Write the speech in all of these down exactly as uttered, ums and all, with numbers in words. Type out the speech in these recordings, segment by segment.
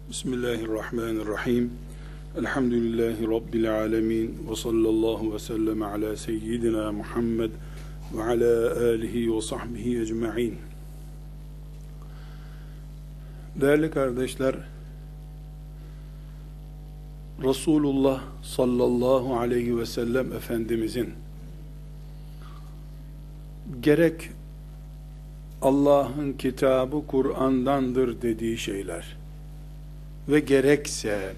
Bismillahirrahmanirrahim. Elhamdülillahi Rabbil alemin. Ve sallallahu ve sellem ala seyyidina Muhammed ve ala alihi ve sahbihi ecma'in. Değerli kardeşler, Resulullah sallallahu aleyhi ve sellem Efendimizin gerek Allah'ın kitabı Kur'an'dandır dediği şeyler ve gerekse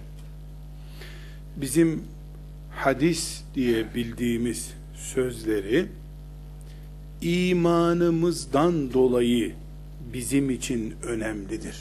bizim hadis diye bildiğimiz sözleri imanımızdan dolayı bizim için önemlidir.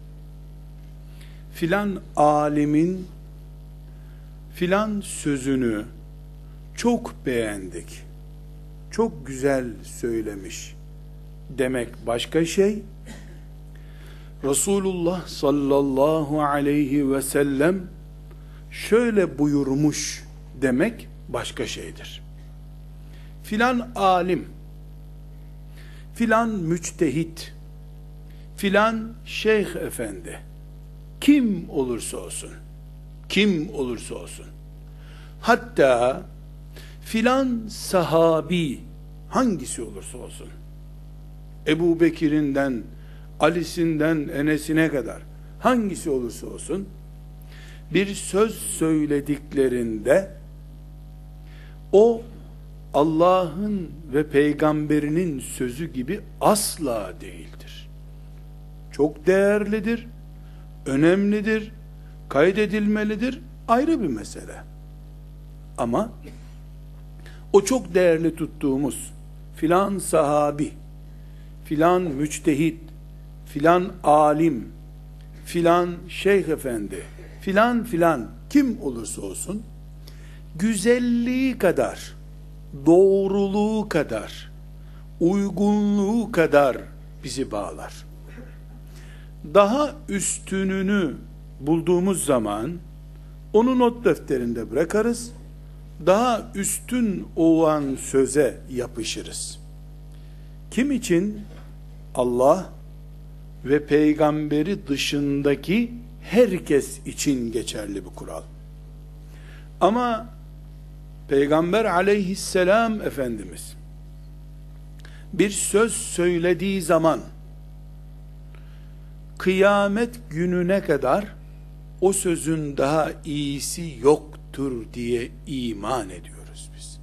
Filan alimin filan sözünü çok beğendik, çok güzel söylemiş demek başka şey, Resulullah sallallahu aleyhi ve sellem şöyle buyurmuş demek başka şeydir. Filan alim, filan müçtehit, filan şeyh efendi, kim olursa olsun, kim olursa olsun, hatta filan sahabi, hangisi olursa olsun, Ebu Bekir'inden, Ali'sinden, Enes'ine kadar, hangisi olursa olsun, bir söz söylediklerinde, o Allah'ın ve peygamberinin sözü gibi asla değildir. Çok değerlidir, önemlidir, kaydedilmelidir, ayrı bir mesele. Ama o çok değerli tuttuğumuz filan sahabi, filan müçtehit, filan alim, filan şeyh efendi, filan filan kim olursa olsun, güzelliği kadar, doğruluğu kadar, uygunluğu kadar bizi bağlar. Daha üstününü bulduğumuz zaman onu not defterinde bırakarız, daha üstün olan söze yapışırız. Kim için? Allah ve peygamberi dışındaki herkes için geçerli bu kural. Ama Peygamber aleyhisselam Efendimiz bir söz söylediği zaman kıyamet gününe kadar o sözün daha iyisi yoktur diye iman ediyoruz biz.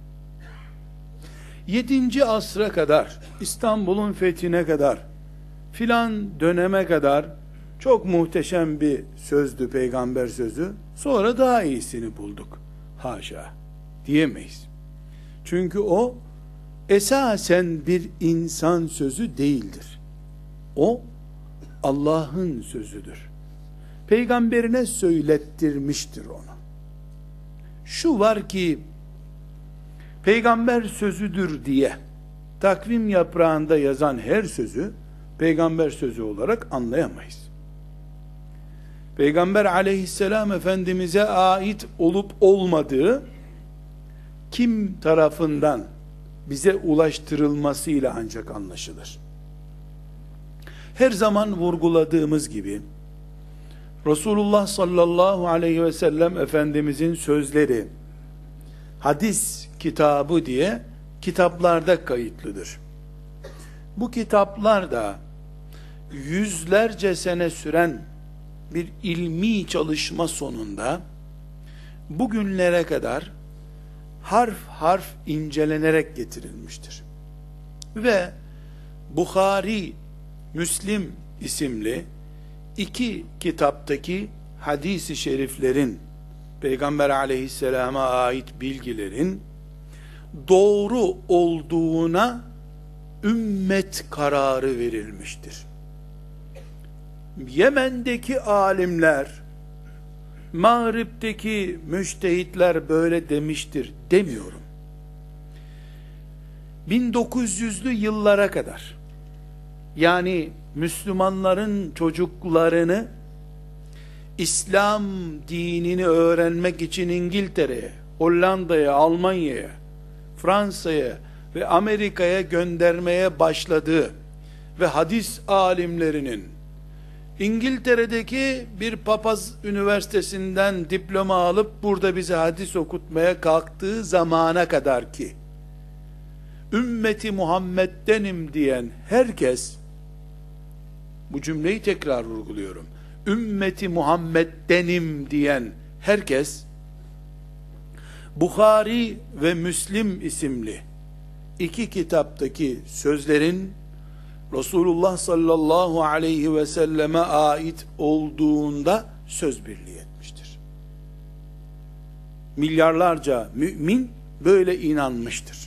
Yedinci asra kadar, İstanbul'un fethine kadar, filan döneme kadar çok muhteşem bir sözdü peygamber sözü. Sonra daha iyisini bulduk. Haşa diyemeyiz. Çünkü o esasen bir insan sözü değildir. O Allah'ın sözüdür. Peygamberine söylettirmiştir onu. Şu var ki peygamber sözüdür diye takvim yaprağında yazan her sözü peygamber sözü olarak anlayamayız. Peygamber aleyhisselam Efendimiz'e ait olup olmadığı kim tarafından bize ulaştırılmasıyla ancak anlaşılır. Her zaman vurguladığımız gibi Resulullah sallallahu aleyhi ve sellem Efendimizin sözleri hadis kitabı diye kitaplarda kayıtlıdır. Bu kitaplar da yüzlerce sene süren bir ilmi çalışma sonunda bugünlere kadar harf harf incelenerek getirilmiştir. Ve Bukhari, Müslim isimli iki kitaptaki hadis-i şeriflerin, Peygamber aleyhisselama ait bilgilerin doğru olduğuna ümmet kararı verilmiştir. Yemen'deki alimler, Mağrib'deki müştehitler böyle demiştir demiyorum. bin dokuz yüzlü yıllara kadar, yani Müslümanların çocuklarını İslam dinini öğrenmek için İngiltere'ye, Hollanda'ya, Almanya'ya, Fransa'ya ve Amerika'ya göndermeye başladığı ve hadis alimlerinin İngiltere'deki bir papaz üniversitesinden diploma alıp burada bize hadis okutmaya kalktığı zamana kadar ki ümmeti Muhammed'denim diyen herkes, bu cümleyi tekrar vurguluyorum, ümmeti Muhammed'denim diyen herkes Bukhari ve Müslim isimli iki kitaptaki sözlerin Resulullah sallallahu aleyhi ve selleme ait olduğunda söz birliği etmiştir. Milyarlarca mümin böyle inanmıştır.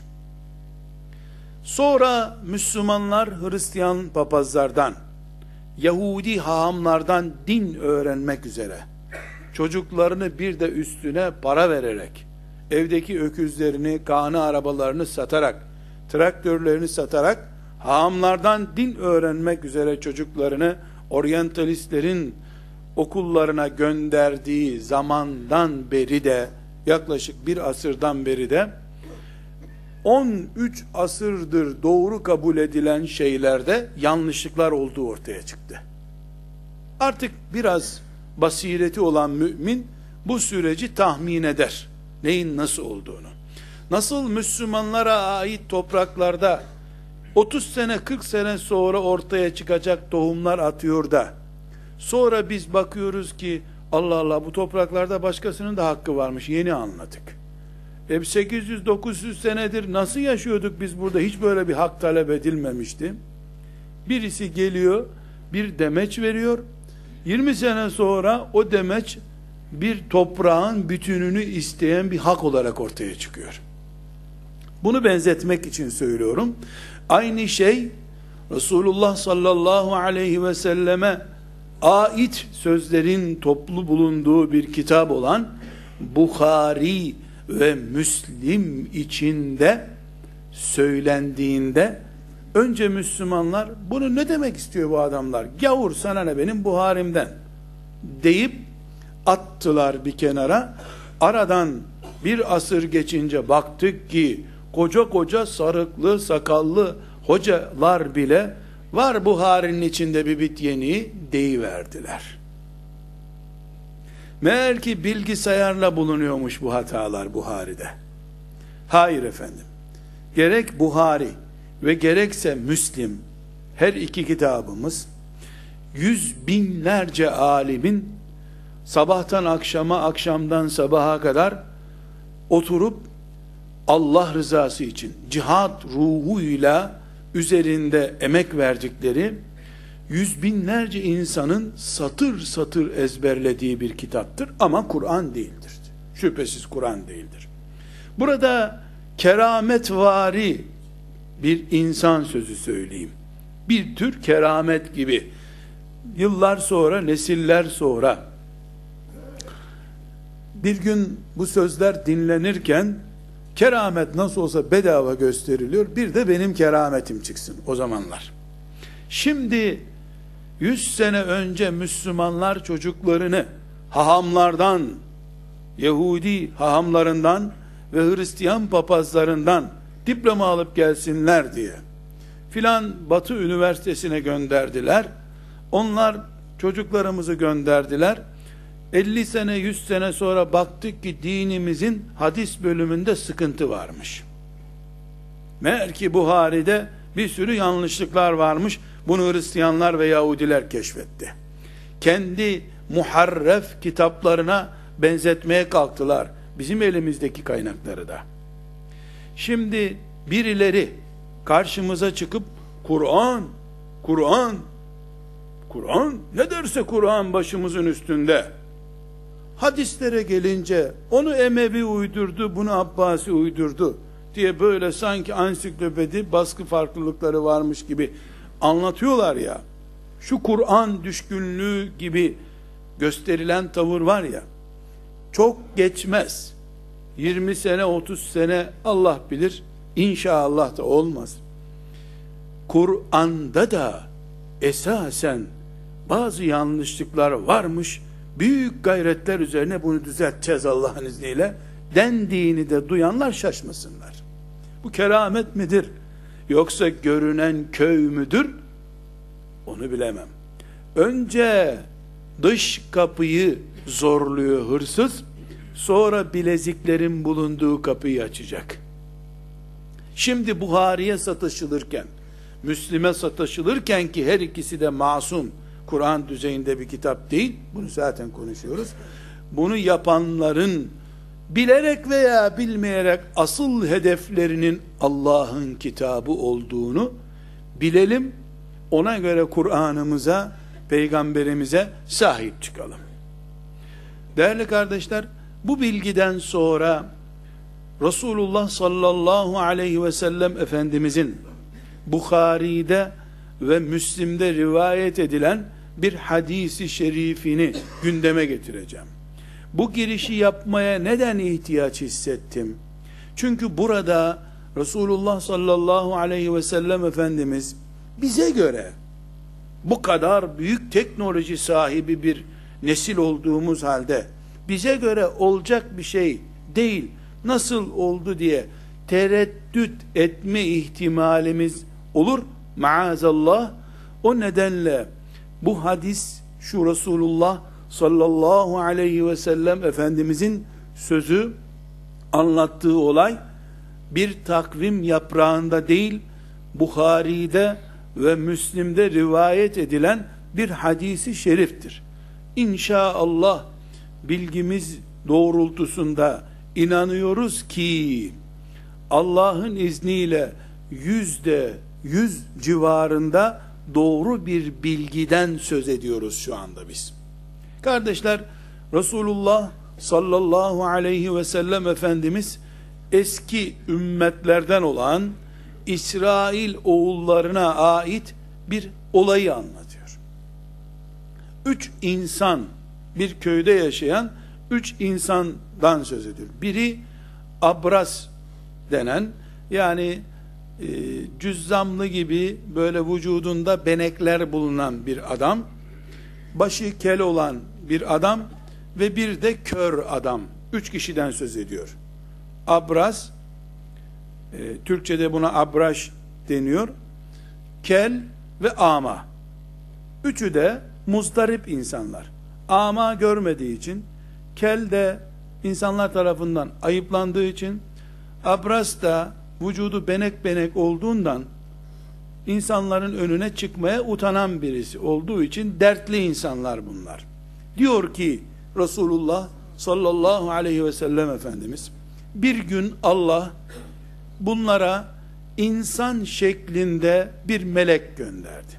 Sonra Müslümanlar Hristiyan papazlardan, Yahudi hahamlardan din öğrenmek üzere çocuklarını bir de üstüne para vererek, evdeki öküzlerini, kahne arabalarını satarak, traktörlerini satarak hahamlardan din öğrenmek üzere çocuklarını oryantalistlerin okullarına gönderdiği zamandan beri de, yaklaşık bir asırdan beri de on üç asırdır doğru kabul edilen şeylerde yanlışlıklar olduğu ortaya çıktı. Artık biraz basireti olan mümin bu süreci tahmin eder. Neyin nasıl olduğunu. Nasıl Müslümanlara ait topraklarda otuz sene kırk sene sonra ortaya çıkacak tohumlar atıyor da sonra biz bakıyoruz ki Allah Allah, bu topraklarda başkasının da hakkı varmış, yeni anladık. E sekiz yüz dokuz yüz senedir nasıl yaşıyorduk biz burada, hiç böyle bir hak talep edilmemişti. Birisi geliyor, bir demeç veriyor, yirmi sene sonra o demeç bir toprağın bütününü isteyen bir hak olarak ortaya çıkıyor. Bunu benzetmek için söylüyorum. Aynı şey Resulullah sallallahu aleyhi ve selleme ait sözlerin toplu bulunduğu bir kitap olan Bukhari ve Müslim içinde söylendiğinde önce Müslümanlar bunu ne demek istiyor bu adamlar? Gavur, sana ne benim Buharimden deyip attılar bir kenara. Aradan bir asır geçince baktık ki koca koca sarıklı sakallı hocalar bile var Buhari'nin içinde bir bit yeniği deyiverdiler. Meğer ki bilgisayarla bulunuyormuş bu hatalar Buhari'de. Hayır efendim. Gerek Buhari ve gerekse Müslim, her iki kitabımız yüz binlerce alimin sabahtan akşama, akşamdan sabaha kadar oturup Allah rızası için cihat ruhuyla üzerinde emek verdikleri, yüz binlerce insanın satır satır ezberlediği bir kitaptır ama Kur'an değildir. Şüphesiz Kur'an değildir. Burada kerametvari bir insan sözü söyleyeyim. Bir tür keramet gibi. Yıllar sonra, nesiller sonra bir gün bu sözler dinlenirken keramet nasıl olsa bedava gösteriliyor, bir de benim kerametim çıksın o zamanlar. Şimdi yüz sene önce Müslümanlar çocuklarını hahamlardan, Yahudi hahamlarından ve Hristiyan papazlarından diploma alıp gelsinler diye filan Batı üniversitesine gönderdiler. Onlar çocuklarımızı gönderdiler. elli sene yüz sene sonra baktık ki dinimizin hadis bölümünde sıkıntı varmış. Meğer ki Buhari'de bir sürü yanlışlıklar varmış. Bunu Hristiyanlar ve Yahudiler keşfetti. Kendi muharref kitaplarına benzetmeye kalktılar. Bizim elimizdeki kaynakları da. Şimdi birileri karşımıza çıkıp Kur'an, Kur'an, Kur'an ne derse Kur'an başımızın üstünde. Hadislere gelince onu Emevi uydurdu, bunu Abbasi uydurdu diye böyle sanki ansiklopedi baskı farklılıkları varmış gibi anlatıyorlar ya. Şu Kur'an düşkünlüğü gibi gösterilen tavır var ya, çok geçmez. yirmi sene otuz sene Allah bilir, İnşallah da olmaz. Kur'an'da da esasen bazı yanlışlıklar varmış. Büyük gayretler üzerine bunu düzelteceğiz Allah'ın izniyle dendiğini de duyanlar şaşmasınlar. Bu keramet midir? Yoksa görünen köy müdür? Onu bilemem. Önce dış kapıyı zorluyor hırsız, sonra bileziklerin bulunduğu kapıyı açacak. Şimdi Buhari'ye satışılırken, Müslim'e satışılırken, ki her ikisi de masum, Kur'an düzeyinde bir kitap değil, bunu zaten konuşuyoruz. Bunu yapanların bilerek veya bilmeyerek asıl hedeflerinin Allah'ın kitabı olduğunu bilelim. Ona göre Kur'an'ımıza, peygamberimize sahip çıkalım. Değerli kardeşler, bu bilgiden sonra Resulullah sallallahu aleyhi ve sellem Efendimizin Bukhari'de ve Müslim'de rivayet edilen bir hadisi şerifini gündeme getireceğim. Bu girişi yapmaya neden ihtiyaç hissettim? Çünkü burada Resulullah sallallahu aleyhi ve sellem Efendimiz bize göre bu kadar büyük teknoloji sahibi bir nesil olduğumuz halde bize göre olacak bir şey değil, nasıl oldu diye tereddüt etme ihtimalimiz olur maazallah. O nedenle bu hadis, şu Resulullah sallallahu aleyhi ve sellem Efendimizin sözü, anlattığı olay bir takvim yaprağında değil, Buhari'de ve Müslim'de rivayet edilen bir hadisi şeriftir. İnşallah bilgimiz doğrultusunda inanıyoruz ki Allah'ın izniyle yüzde yüz civarında doğru bir bilgiden söz ediyoruz şu anda biz. Kardeşler, Resulullah sallallahu aleyhi ve sellem Efendimiz eski ümmetlerden olan İsrail oğullarına ait bir olayı anlatıyor. Üç insan, bir köyde yaşayan üç insandan söz ediyor. Biri Abras denen, yani e, cüzzamlı gibi böyle vücudunda benekler bulunan bir adam, başı kel olan bir adam ve bir de kör adam. Üç kişiden söz ediyor. Abras, e, Türkçe'de buna abraş deniyor. Kel ve ama. Üçü de muzdarip insanlar. Ama görmediği için, kel de insanlar tarafından ayıplandığı için, abras da vücudu benek benek olduğundan insanların önüne çıkmaya utanan birisi olduğu için dertli insanlar bunlar. Diyor ki Resulullah sallallahu aleyhi ve sellem Efendimiz, bir gün Allah bunlara insan şeklinde bir melek gönderdi.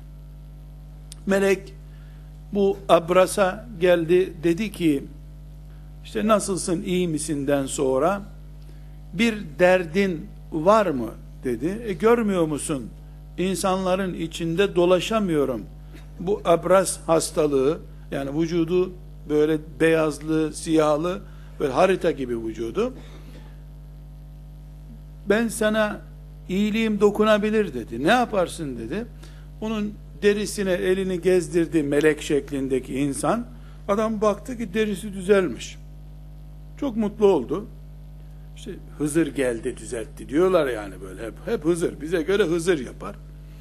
Melek bu Abras'a geldi, dedi ki işte nasılsın, iyi misinden sonra bir derdin var mı dedi. E görmüyor musun, İnsanların içinde dolaşamıyorum. Bu Abras hastalığı, yani vücudu böyle beyazlı, siyahlı, böyle harita gibi vücudu. Ben sana iyiliğim dokunabilir dedi. Ne yaparsın dedi. Onun derisine elini gezdirdi melek şeklindeki insan. Adam baktı ki derisi düzelmiş. Çok mutlu oldu. İşte Hızır geldi düzeltti diyorlar yani böyle. Hep, hep Hızır. Bize göre Hızır yapar.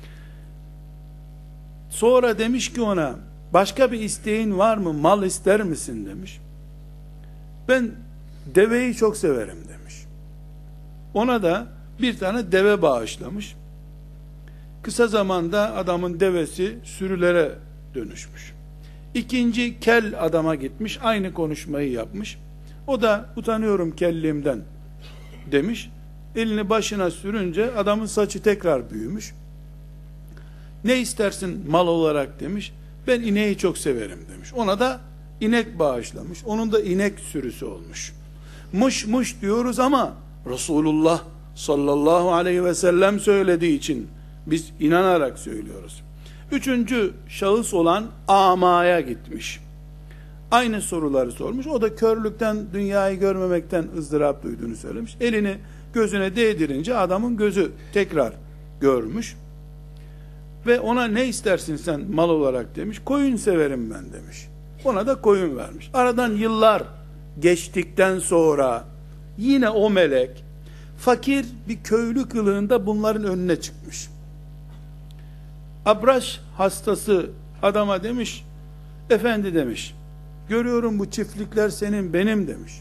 Sonra demiş ki ona, başka bir isteğin var mı? Mal ister misin demiş. Ben deveyi çok severim demiş. Ona da bir tane deve bağışlamış. Kısa zamanda adamın devesi sürülere dönüşmüş. İkinci kel adama gitmiş, aynı konuşmayı yapmış. O da utanıyorum kelliğimden demiş. Elini başına sürünce adamın saçı tekrar büyümüş. Ne istersin mal olarak demiş. Ben ineği çok severim demiş. Ona da inek bağışlamış. Onun da inek sürüsü olmuş. Mış mış diyoruz ama Resulullah sallallahu aleyhi ve sellem söylediği için biz inanarak söylüyoruz. Üçüncü şahıs olan amaya gitmiş. Aynı soruları sormuş. O da körlükten, dünyayı görmemekten ızdırap duyduğunu söylemiş. Elini gözüne değdirince adamın gözü tekrar görmüş. Ve ona ne istersin sen mal olarak demiş. Koyun severim ben demiş. Ona da koyun vermiş. Aradan yıllar geçtikten sonra yine o melek fakir bir köylü kılığında bunların önüne çıkmış. Abraş hastası Adama demiş, efendi demiş, görüyorum bu çiftlikler senin, benim demiş.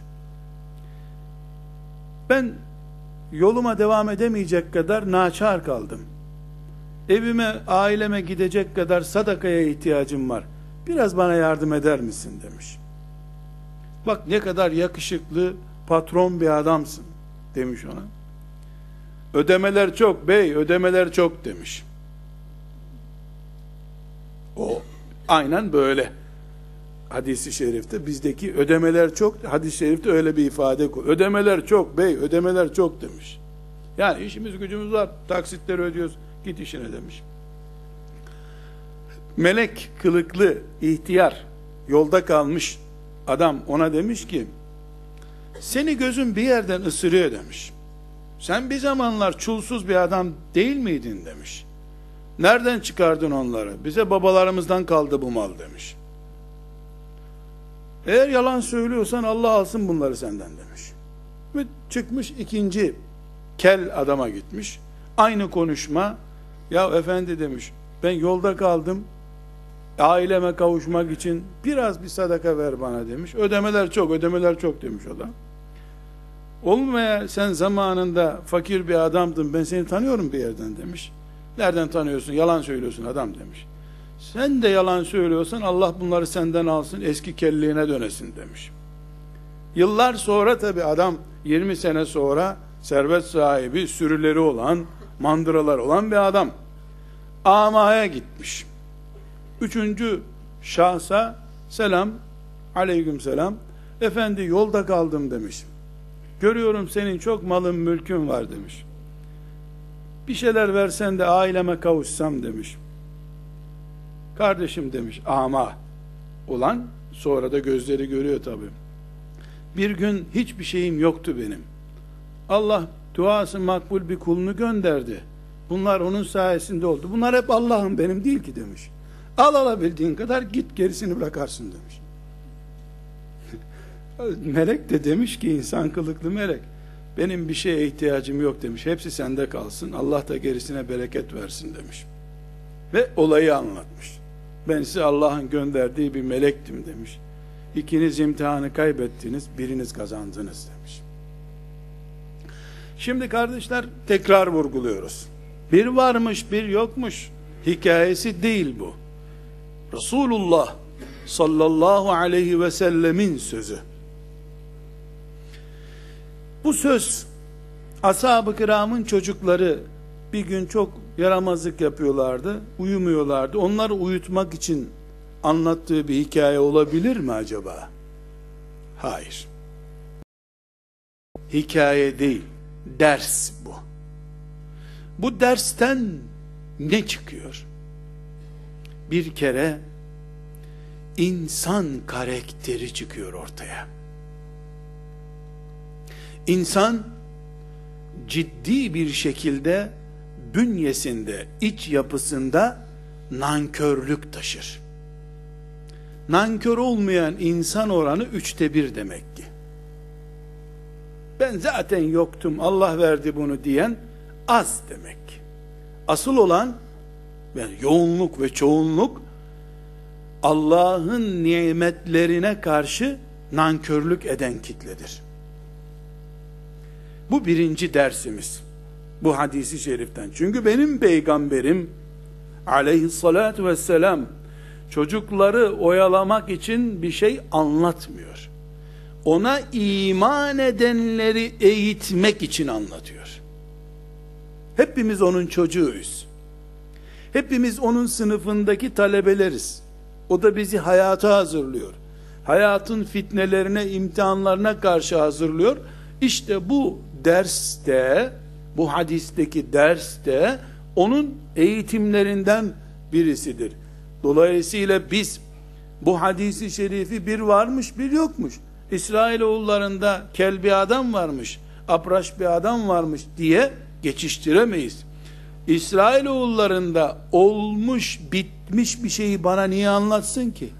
Ben yoluma devam edemeyecek kadar naçar kaldım. Evime, aileme gidecek kadar sadakaya ihtiyacım var. Biraz bana yardım eder misin demiş. Bak ne kadar yakışıklı, patron bir adamsın demiş ona. Ödemeler çok bey, ödemeler çok demiş. O aynen böyle. Hadis-i şerifte bizdeki ödemeler çok, hadis-i şerifte öyle bir ifade koy. Ödemeler çok bey, ödemeler çok demiş. Yani işimiz gücümüz var, taksitleri ödüyoruz, git işine demiş. Melek kılıklı ihtiyar, yolda kalmış adam ona demiş ki, seni gözüm bir yerden ısırıyor demiş. Sen bir zamanlar çulsuz bir adam değil miydin demiş. Nereden çıkardın onları? Bize babalarımızdan kaldı bu mal demiş. Eğer yalan söylüyorsan Allah alsın bunları senden demiş. Ve çıkmış ikinci kel adama gitmiş. Aynı konuşma. Ya efendi demiş, ben yolda kaldım. Aileme kavuşmak için biraz bir sadaka ver bana demiş. Ödemeler çok, ödemeler çok demiş o da. Olmaya sen zamanında fakir bir adamdın, ben seni tanıyorum bir yerden demiş. Nereden tanıyorsun? Yalan söylüyorsun adam demiş. Sen de yalan söylüyorsan Allah bunları senden alsın, eski kelliğine dönesin demiş. Yıllar sonra tabi adam yirmi sene sonra servet sahibi, sürüleri olan, mandıralar olan bir adam. Amaya gitmiş. Üçüncü şahsa selam, aleyküm selam. Efendi yolda kaldım demiş. Görüyorum senin çok malın mülkün var demiş. Bir şeyler versen de aileme kavuşsam demiş. Kardeşim demiş, ama olan, sonra da gözleri görüyor tabi. Bir gün hiçbir şeyim yoktu benim. Allah duası makbul bir kulunu gönderdi. Bunlar onun sayesinde oldu. Bunlar hep Allah'ın, benim değil ki demiş. Al alabildiğin kadar, git gerisini bırakarsın demiş. Melek de demiş ki, insan kılıklı melek, benim bir şeye ihtiyacım yok demiş. Hepsi sende kalsın. Allah da gerisine bereket versin demiş. Ve olayı anlatmış. Ben size Allah'ın gönderdiği bir melektim demiş. İkiniz imtihanı kaybettiniz, biriniz kazandınız demiş. Şimdi kardeşler, tekrar vurguluyoruz. Bir varmış, bir yokmuş hikayesi değil bu. Resulullah sallallahu aleyhi ve sellemin sözü. Bu söz, ashab-ı kiramın çocukları bir gün çok yaramazlık yapıyorlardı, uyumuyorlardı. Onları uyutmak için anlattığı bir hikaye olabilir mi acaba? Hayır. Hikaye değil, ders bu. Bu dersten ne çıkıyor? Bir kere insan karakteri çıkıyor ortaya. İnsan ciddi bir şekilde bünyesinde, iç yapısında nankörlük taşır. Nankör olmayan insan oranı üçte bir demek ki. Ben zaten yoktum, Allah verdi bunu diyen az demek. Asıl olan, yani yoğunluk ve çoğunluk, Allah'ın nimetlerine karşı nankörlük eden kitledir. Bu birinci dersimiz. Bu hadisi şeriften. Çünkü benim peygamberim aleyhissalatu vesselam çocukları oyalamak için bir şey anlatmıyor. Ona iman edenleri eğitmek için anlatıyor. Hepimiz onun çocuğuyuz. Hepimiz onun sınıfındaki talebeleriz. O da bizi hayata hazırlıyor. Hayatın fitnelerine, imtihanlarına karşı hazırlıyor. İşte bu derste, bu hadisteki derste onun eğitimlerinden birisidir. Dolayısıyla biz bu hadisi şerifi bir varmış bir yokmuş, İsrailoğullarında kel bir adam varmış, apraş bir adam varmış diye geçiştiremeyiz. İsrailoğullarında olmuş bitmiş bir şeyi bana niye anlatsın ki?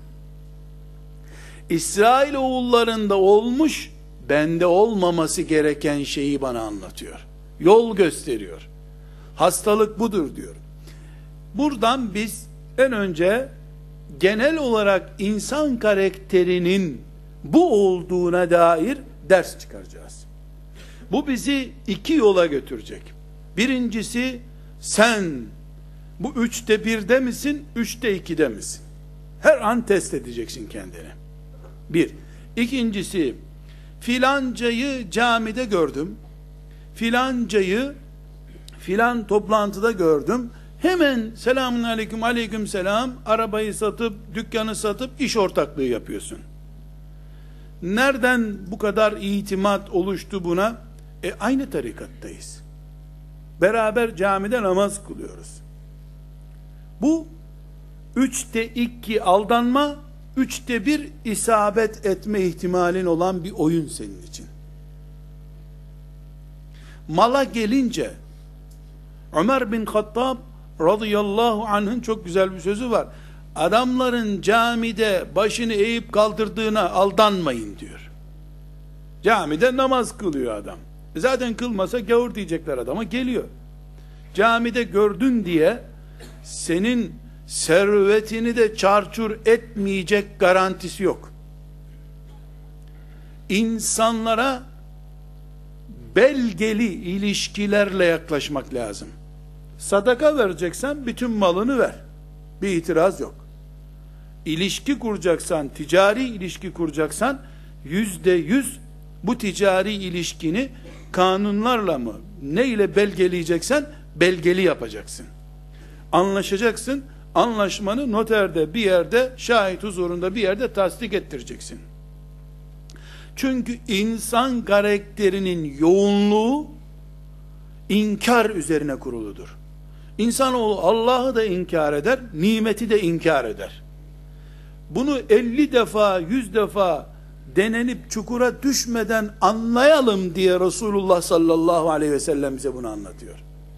İsrailoğullarında olmuş, bende olmaması gereken şeyi bana anlatıyor. Yol gösteriyor. Hastalık budur diyor. Buradan biz en önce genel olarak insan karakterinin bu olduğuna dair ders çıkaracağız. Bu bizi iki yola götürecek. Birincisi, sen bu üçte birde misin, üçte ikide misin? Her an test edeceksin kendini. Bir. İkincisi, filancayı camide gördüm, filancayı filan toplantıda gördüm, hemen selamun aleyküm aleyküm selam, arabayı satıp, dükkanı satıp iş ortaklığı yapıyorsun. Nereden bu kadar itimat oluştu buna? E aynı tarikattayız. Beraber camide namaz kılıyoruz. Bu üçte iki aldanma, üçte bir isabet etme ihtimalin olan bir oyun senin için. Mala gelince Ömer bin Hattab radıyallahu anh'ın çok güzel bir sözü var. Adamların camide başını eğip kaldırdığına aldanmayın diyor. Camide namaz kılıyor adam. Zaten kılmasa gavur diyecekler adama, geliyor. Camide gördün diye senin servetini de çarçur etmeyecek garantisi yok. İnsanlara belgeli ilişkilerle yaklaşmak lazım. Sadaka vereceksen bütün malını ver. Bir itiraz yok. İlişki kuracaksan, ticari ilişki kuracaksan, yüzde yüz bu ticari ilişkini kanunlarla mı, ne ile belgeleyeceksen belgeli yapacaksın. Anlaşacaksın. Anlaşmanı noterde bir yerde, şahit huzurunda bir yerde tasdik ettireceksin. Çünkü insan karakterinin yoğunluğu inkar üzerine kuruludur. İnsanoğlu Allah'ı da inkar eder, nimeti de inkar eder. Bunu elli defa, yüz defa denenip çukura düşmeden anlayalım diye Resulullah sallallahu aleyhi ve sellem bize bunu anlatıyor.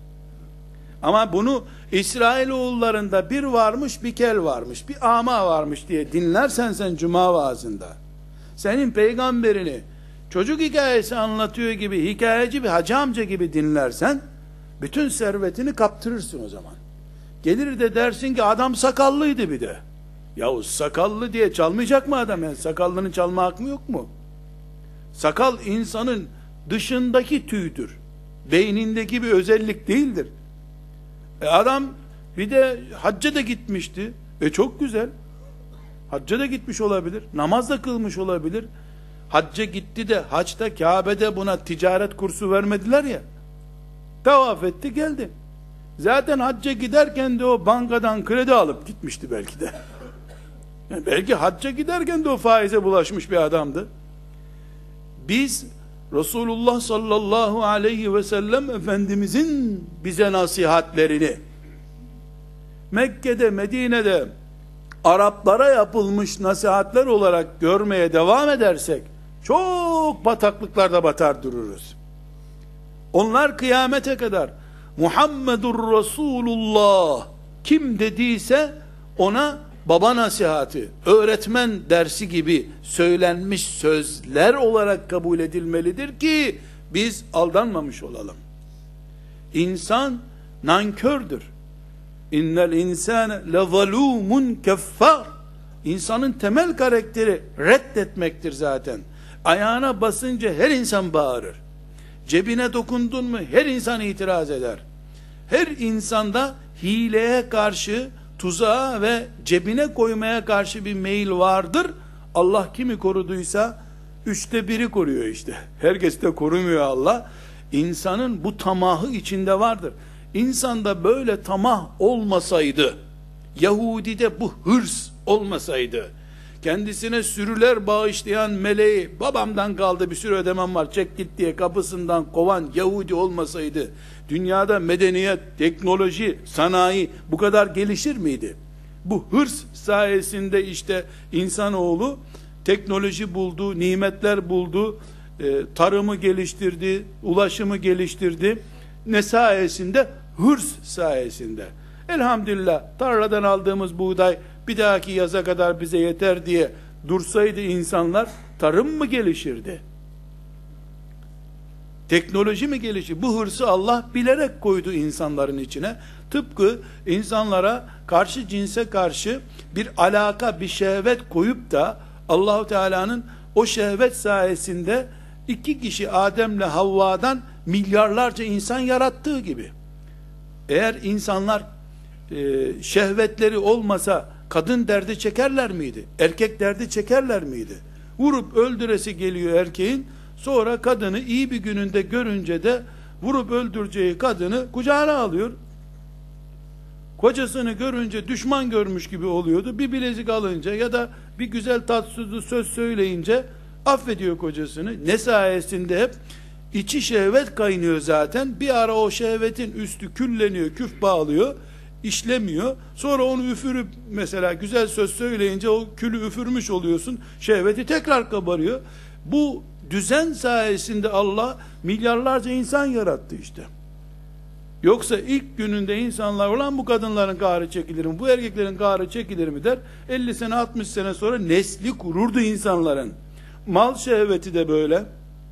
Ama bunu İsrailoğullarında bir varmış, bir kel varmış, bir ama varmış diye dinlersen sen cuma vaazında, senin peygamberini çocuk hikayesi anlatıyor gibi, hikayeci bir hacı amca gibi dinlersen, bütün servetini kaptırırsın o zaman. Gelir de dersin ki adam sakallıydı bir de. Yahu sakallı diye çalmayacak mı adam? Yani sakallının çalma hakkı yok mu? Sakal insanın dışındaki tüydür. Beynindeki bir özellik değildir. E adam bir de hacca da gitmişti. E çok güzel. Hacca da gitmiş olabilir. Namaz da kılmış olabilir. Hacca gitti de haçta, Kabe'de buna ticaret kursu vermediler ya. Tavaf etti geldi. Zaten hacca giderken de o bankadan kredi alıp gitmişti belki de. Yani belki hacca giderken de o faize bulaşmış bir adamdı. Biz Resulullah sallallahu aleyhi ve sellem Efendimizin bize nasihatlerini Mekke'de, Medine'de Araplara yapılmış nasihatler olarak görmeye devam edersek çok bataklıklarda batar dururuz. Onlar kıyamete kadar Muhammedur Resulullah kim dediyse ona baba nasihatı, öğretmen dersi gibi söylenmiş sözler olarak kabul edilmelidir ki biz aldanmamış olalım. İnsan nankördür. İnnel insane lezalumun keffar. İnsanın temel karakteri reddetmektir zaten. Ayağına basınca her insan bağırır. Cebine dokundun mu her insan itiraz eder. Her insanda hileye karşı, tuzağa ve cebine koymaya karşı bir meyil vardır. Allah kimi koruduysa üçte biri koruyor işte. Herkes de korumuyor Allah. İnsanın bu tamahı içinde vardır. İnsanda böyle tamah olmasaydı, Yahudi'de bu hırs olmasaydı, kendisine sürüler bağışlayan meleği, babamdan kaldı bir sürü ödemem var çek git diye kapısından kovan Yahudi olmasaydı, dünyada medeniyet, teknoloji, sanayi bu kadar gelişir miydi? Bu hırs sayesinde işte insanoğlu teknoloji buldu, nimetler buldu, e, tarımı geliştirdi, ulaşımı geliştirdi. Ne sayesinde? Hırs sayesinde. Elhamdülillah tarladan aldığımız buğday bir dahaki yaza kadar bize yeter diye dursaydı insanlar, tarım mı gelişirdi? Teknoloji mi gelişti? Bu hırsı Allah bilerek koydu insanların içine. Tıpkı insanlara karşı cinse karşı bir alaka, bir şehvet koyup da Allahu Teala'nın o şehvet sayesinde iki kişi Adem'le Havva'dan milyarlarca insan yarattığı gibi. Eğer insanlar e, şehvetleri olmasa kadın derdi çekerler miydi? Erkek derdi çekerler miydi? Vurup öldüresi geliyor erkeğin, sonra kadını iyi bir gününde görünce de vurup öldüreceği kadını kucağına alıyor. Kocasını görünce düşman görmüş gibi oluyordu. Bir bilezik alınca ya da bir güzel tatsız söz söyleyince affediyor kocasını. Ne sayesinde? Hep içi şehvet kaynıyor zaten. Bir ara o şehvetin üstü külleniyor, küf bağlıyor, işlemiyor. Sonra onu üfürüp mesela güzel söz söyleyince o külü üfürmüş oluyorsun. Şehveti tekrar kabarıyor. Bu düzen sayesinde Allah milyarlarca insan yarattı işte. Yoksa ilk gününde insanlar olan bu kadınların kahrı çekilir mi, bu erkeklerin kahrı çekilir mi der. elli sene altmış sene sonra nesli kururdu insanların. Mal şehveti de böyle.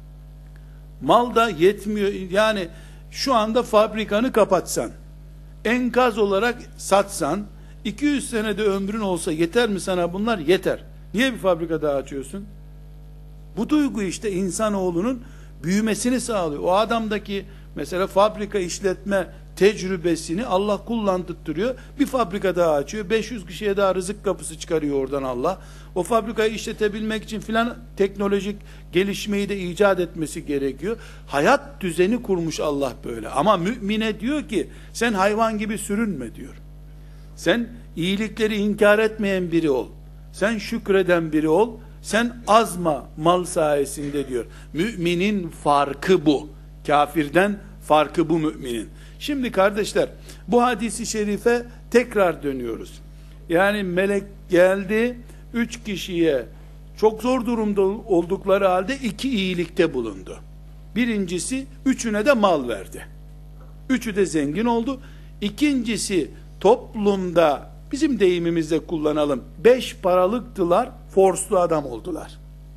Mal da yetmiyor. Yani şu anda fabrikanı kapatsan, enkaz olarak satsan, iki yüz senede ömrün olsa yeter mi sana bunlar? Yeter. Niye bir fabrika daha açıyorsun? Bu duygu işte insanoğlunun büyümesini sağlıyor. O adamdaki mesela fabrika işletme tecrübesini Allah kullandırtıyor. Bir fabrika daha açıyor. beş yüz kişiye daha rızık kapısı çıkarıyor oradan Allah. O fabrikayı işletebilmek için filan teknolojik gelişmeyi de icat etmesi gerekiyor. Hayat düzeni kurmuş Allah böyle. Ama mümine diyor ki sen hayvan gibi sürünme diyor. Sen iyilikleri inkar etmeyen biri ol. Sen şükreden biri ol. Sen azma mal sayesinde diyor. Müminin farkı bu. Kafirden farkı bu müminin. Şimdi kardeşler, bu hadisi şerife tekrar dönüyoruz. Yani melek geldi, üç kişiye çok zor durumda oldukları halde iki iyilikte bulundu. Birincisi, üçüne de mal verdi. Üçü de zengin oldu. İkincisi, toplumda bizim deyimimizde kullanalım, beş paralıktılar, forslu adam oldular.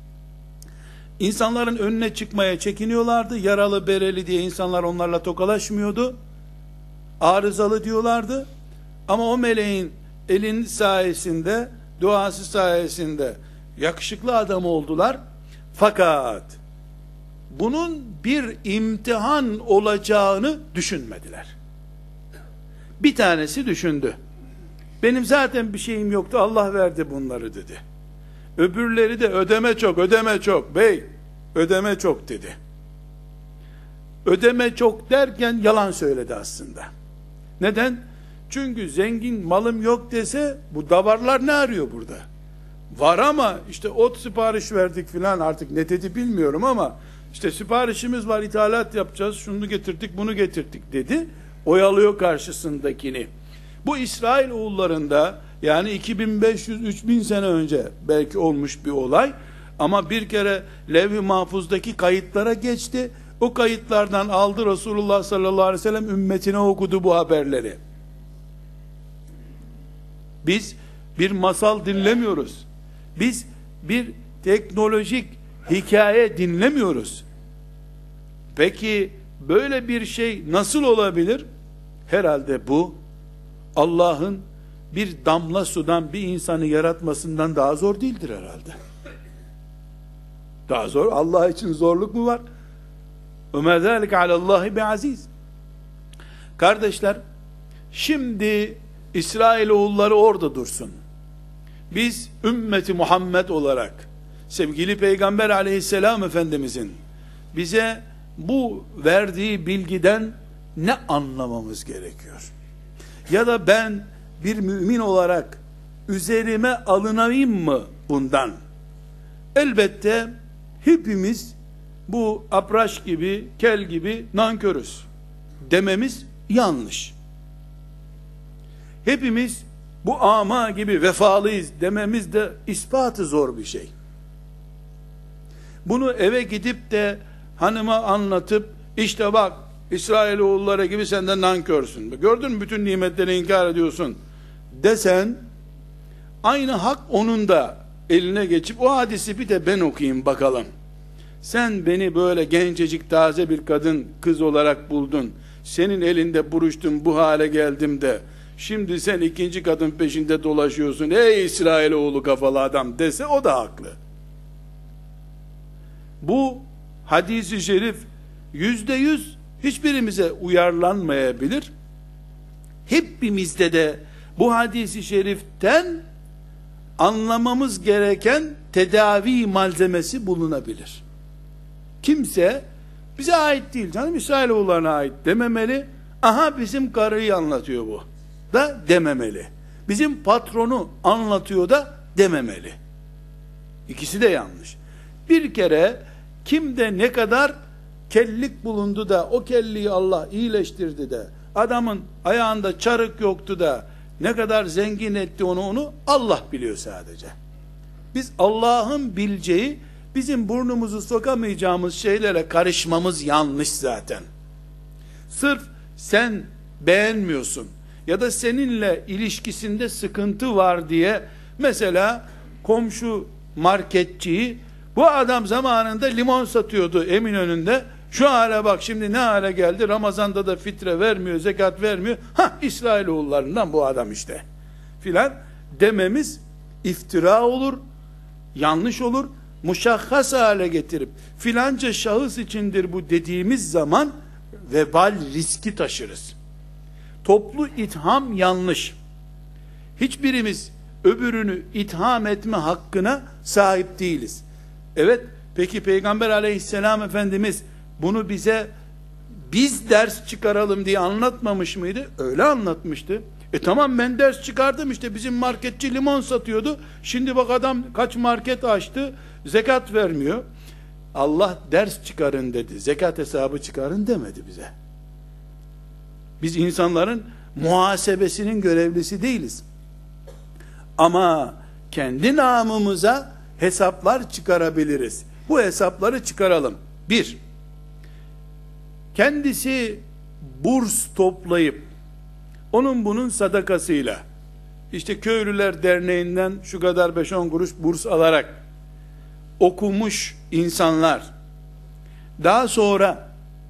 İnsanların önüne çıkmaya çekiniyorlardı. Yaralı bereli diye insanlar onlarla tokalaşmıyordu. Arızalı diyorlardı. Ama o meleğin elin sayesinde, duası sayesinde yakışıklı adam oldular. Fakat bunun bir imtihan olacağını düşünmediler. Bir tanesi düşündü. Benim zaten bir şeyim yoktu, Allah verdi bunları dedi. Öbürleri de ödeme çok, ödeme çok bey, ödeme çok dedi. Ödeme çok derken yalan söyledi aslında. Neden? Çünkü zengin malım yok dese bu davarlar ne arıyor burada? Var ama işte ot sipariş verdik filan, artık ne dedi bilmiyorum ama işte siparişimiz var, ithalat yapacağız, şunu getirdik bunu getirdik dedi. Oyalıyor karşısındakini. Bu İsrail oğullarında yani iki bin beş yüz üç bin sene önce belki olmuş bir olay ama bir kere Levh-i Mahfuz'daki kayıtlara geçti. O kayıtlardan aldı, Resulullah sallallahu aleyhi ve sellem ümmetine okudu bu haberleri. Biz bir masal dinlemiyoruz. Biz bir teknolojik hikaye dinlemiyoruz. Peki böyle bir şey nasıl olabilir? Herhalde bu Allah'ın bir damla sudan bir insanı yaratmasından daha zor değildir herhalde. Daha zor. Allah için zorluk mu var? وَمَا ذَٰلِكَ عَلَى اللّٰهِ بِعَز۪يزٍ. Kardeşler, şimdi İsrailoğulları orada dursun. Biz ümmeti Muhammed olarak sevgili Peygamber aleyhisselam Efendimizin bize bu verdiği bilgiden ne anlamamız gerekiyor? Ya da ben bir mümin olarak üzerime alınayım mı bundan? Elbette hepimiz bu apraş gibi, kel gibi nankörüz dememiz yanlış. Hepimiz bu ama gibi vefalıyız dememiz de ispatı zor bir şey. Bunu eve gidip de hanıma anlatıp işte bak İsrailoğulları gibi sen de nankörsün, gördün mü bütün nimetleri inkar ediyorsun desen, aynı hak onun da eline geçip o hadisi bir de ben okuyayım bakalım, sen beni böyle gencecik taze bir kadın kız olarak buldun, senin elinde buruştum, bu hale geldim de şimdi sen ikinci kadın peşinde dolaşıyorsun ey İsrailoğlu kafalı adam dese o da haklı. Bu hadis-i şerif yüzde yüz hiçbirimize uyarlanmayabilir. Hepimizde de bu hadis-i şeriften anlamamız gereken tedavi malzemesi bulunabilir. Kimse bize ait değil canım, İsrailoğullarına ait dememeli. Aha bizim karıyı anlatıyor bu da dememeli. Bizim patronu anlatıyor da dememeli. İkisi de yanlış. Bir kere kimde ne kadar kellik bulundu da o kelliği Allah iyileştirdi de adamın ayağında çarık yoktu da ne kadar zengin etti onu onu Allah biliyor sadece. Biz Allah'ın bileceği, bizim burnumuzu sokamayacağımız şeylere karışmamız yanlış zaten. Sırf sen beğenmiyorsun ya da seninle ilişkisinde sıkıntı var diye mesela komşu marketçiyi, bu adam zamanında limon satıyordu Eminönü'nde, şu hale bak şimdi ne hale geldi, Ramazan'da da fitre vermiyor, zekat vermiyor, ha İsrailoğullarından bu adam işte filan dememiz iftira olur, yanlış olur. Muşahhas hale getirip filanca şahıs içindir bu dediğimiz zaman vebal riski taşırız. Toplu itham yanlış. Hiçbirimiz öbürünü itham etme hakkına sahip değiliz. Evet, peki Peygamber aleyhisselam Efendimiz bunu bize biz ders çıkaralım diye anlatmamış mıydı? Öyle anlatmıştı. E tamam, ben ders çıkardım işte, bizim marketçi limon satıyordu, şimdi bak adam kaç market açtı, zekat vermiyor. Allah ders çıkarın dedi, zekat hesabı çıkarın demedi bize. Biz insanların muhasebesinin görevlisi değiliz. Ama kendi namımıza hesaplar çıkarabiliriz. Bu hesapları çıkaralım. Bir, kendisi burs toplayıp onun bunun sadakasıyla işte Köylüler Derneği'nden şu kadar beş on kuruş burs alarak okumuş insanlar daha sonra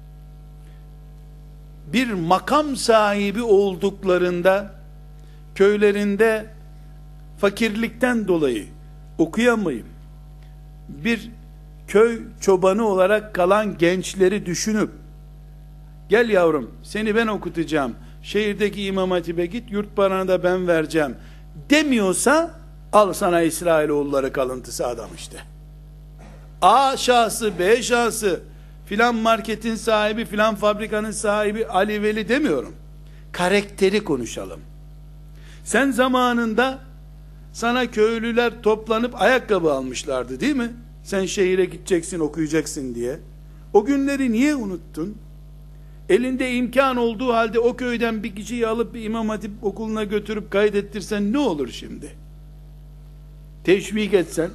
bir makam sahibi olduklarında köylerinde fakirlikten dolayı okuyamayıp bir köy çobanı olarak kalan gençleri düşünüp gel yavrum seni ben okutacağım, şehirdeki İmam Hatip'e git, yurt paranı da ben vereceğim demiyorsa, al sana İsrailoğulları kalıntısı adam işte. A şahsı, B şahsı, filan marketin sahibi, filan fabrikanın sahibi Ali Veli demiyorum. Karakteri konuşalım. Sen zamanında sana köylüler toplanıp ayakkabı almışlardı değil mi? Sen şehire gideceksin, okuyacaksın diye. O günleri niye unuttun? Elinde imkan olduğu halde o köyden bir kişiyi alıp bir İmam Hatip okuluna götürüp kaydettirsen ne olur şimdi? Teşvik etsen.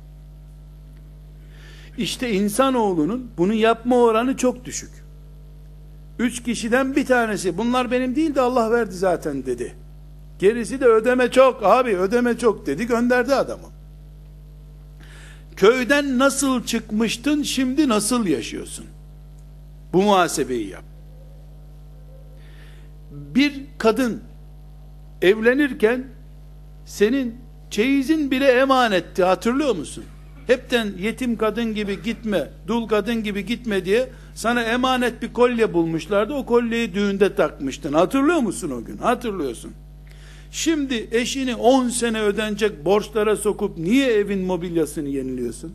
İşte insanoğlunun bunu yapma oranı çok düşük. Üç kişiden bir tanesi bunlar benim değil de Allah verdi zaten dedi. Gerisi de ödeme çok abi, ödeme çok dedi, gönderdi adamı. Köyden nasıl çıkmıştın, şimdi nasıl yaşıyorsun? Bu muhasebeyi yap. Bir kadın evlenirken senin çeyizin bile emanetti, hatırlıyor musun? Hepten yetim kadın gibi gitme, dul kadın gibi gitme diye sana emanet bir kolye bulmuşlardı. O kolyeyi düğünde takmıştın. Hatırlıyor musun o gün? Hatırlıyorsun. Şimdi eşini on sene ödenecek borçlara sokup niye evin mobilyasını yeniliyorsun?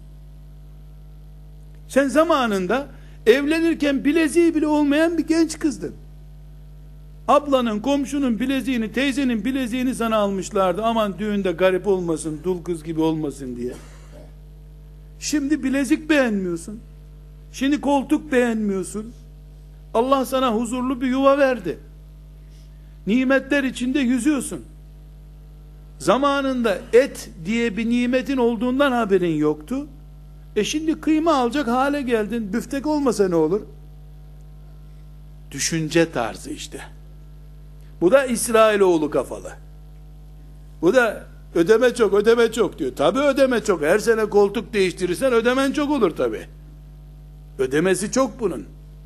Sen zamanında evlenirken bileziği bile olmayan bir genç kızdın. Ablanın, komşunun bileziğini, teyzenin bileziğini sana almışlardı. Aman düğünde garip olmasın, dul kız gibi olmasın diye. Şimdi bilezik beğenmiyorsun. Şimdi koltuk beğenmiyorsun. Allah sana huzurlu bir yuva verdi. Nimetler içinde yüzüyorsun. Zamanında et diye bir nimetin olduğundan haberin yoktu. E şimdi kıyma alacak hale geldin. Büftek olmasa ne olur? Düşünce tarzı işte. Bu da İsrailoğlu kafalı. Bu da ödeme çok, ödeme çok diyor. Tabii ödeme çok. Her sene koltuk değiştirirsen ödemen çok olur tabii. Ödemesi çok bunun.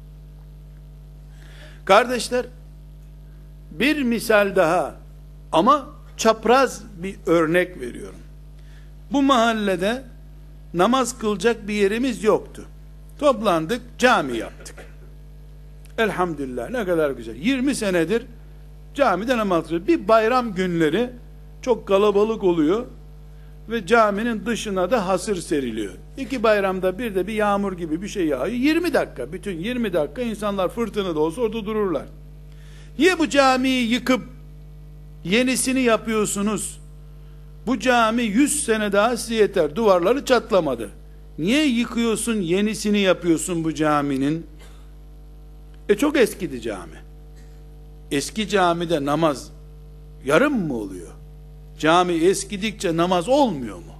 Kardeşler, bir misal daha ama çapraz bir örnek veriyorum. Bu mahallede namaz kılacak bir yerimiz yoktu. Toplandık, cami yaptık. Elhamdülillah, ne kadar güzel. yirmi senedir camide namaz kılıyoruz. Bir bayram günleri çok kalabalık oluyor ve caminin dışına da hasır seriliyor. İki bayramda bir de bir yağmur gibi bir şey yağıyor. yirmi dakika, bütün yirmi dakika insanlar fırtına da olsa orada dururlar. Niye bu camiyi yıkıp yenisini yapıyorsunuz? Bu cami yüz sene daha size yeter. Duvarları çatlamadı. Niye yıkıyorsun, yenisini yapıyorsun bu caminin? E çok eskidi cami. Eski camide namaz yarım mı oluyor? Cami eskidikçe namaz olmuyor mu?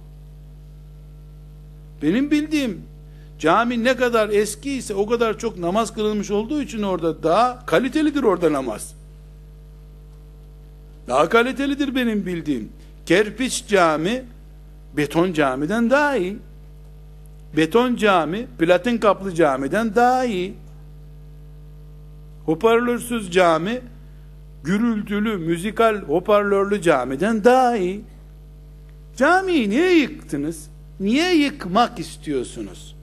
Benim bildiğim, cami ne kadar eskiyse o kadar çok namaz kılınmış olduğu için orada daha kalitelidir orada namaz. Daha kalitelidir benim bildiğim. Kerpiç cami beton camiden daha iyi. Beton cami platin kaplı camiden daha iyi. Hoparlörsüz cami gürültülü, müzikal hoparlörlü camiden daha iyi. Camiyi niye yıktınız? Niye yıkmak istiyorsunuz?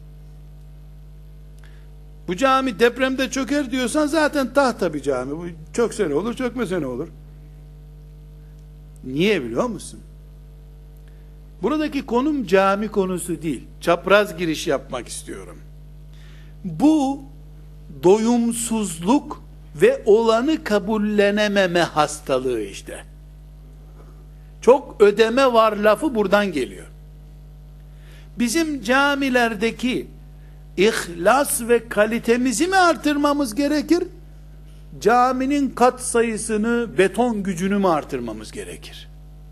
Bu cami depremde çöker diyorsan zaten tahta bir cami. Bu çökse ne olur, çökmese ne olur? Niye biliyor musun? Buradaki konum cami konusu değil. Çapraz giriş yapmak istiyorum. Bu doyumsuzluk ve olanı kabullenememe hastalığı işte. Çok ödeme var lafı buradan geliyor. Bizim camilerdeki ihlas ve kalitemizi mi artırmamız gerekir? Caminin kat sayısını, beton gücünü mü artırmamız gerekir?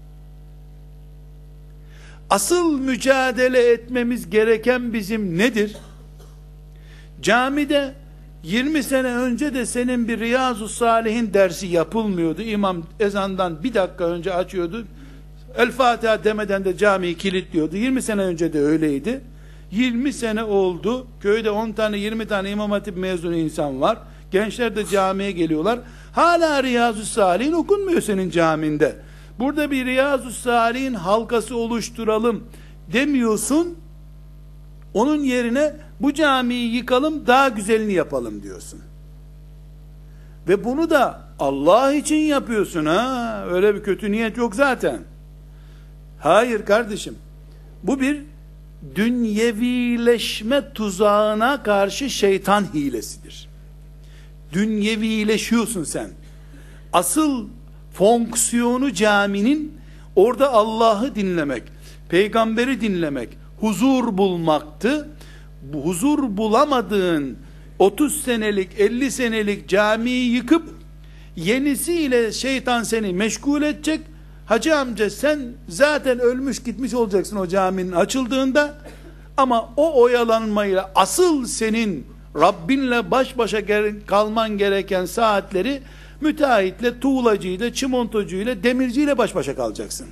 Asıl mücadele etmemiz gereken bizim nedir? Camide yirmi sene önce de senin bir Riyazu Salihin dersi yapılmıyordu. İmam ezandan bir dakika önce açıyordu. El Fatiha demeden de camiyi kilitliyordu. yirmi sene önce de öyleydi. yirmi sene oldu. Köyde on tane yirmi tane İmam Hatip mezunu insan var. Gençler de camiye geliyorlar. Hala Riyazu Salihin okunmuyor senin caminde. Burada bir Riyazu Salihin halkası oluşturalım demiyorsun. Onun yerine bu camiyi yıkalım, daha güzelini yapalım diyorsun. Ve bunu da Allah için yapıyorsun ha. Öyle bir kötü niyet yok zaten. Hayır kardeşim. Bu bir dünyevileşme tuzağına karşı şeytan hilesidir. Dünyevileşiyorsun sen. Asıl fonksiyonu caminin orada Allah'ı dinlemek, peygamberi dinlemek, huzur bulmaktı. Bu huzur bulamadığın otuz senelik, elli senelik camiyi yıkıp yenisiyle şeytan seni meşgul edecek. Hacı amca sen zaten ölmüş gitmiş olacaksın o caminin açıldığında, ama o oyalanmayla asıl senin Rabbinle baş başa kalman gereken saatleri müteahhitle, tuğlacıyla, çimentocuyla, demirciyle baş başa kalacaksın.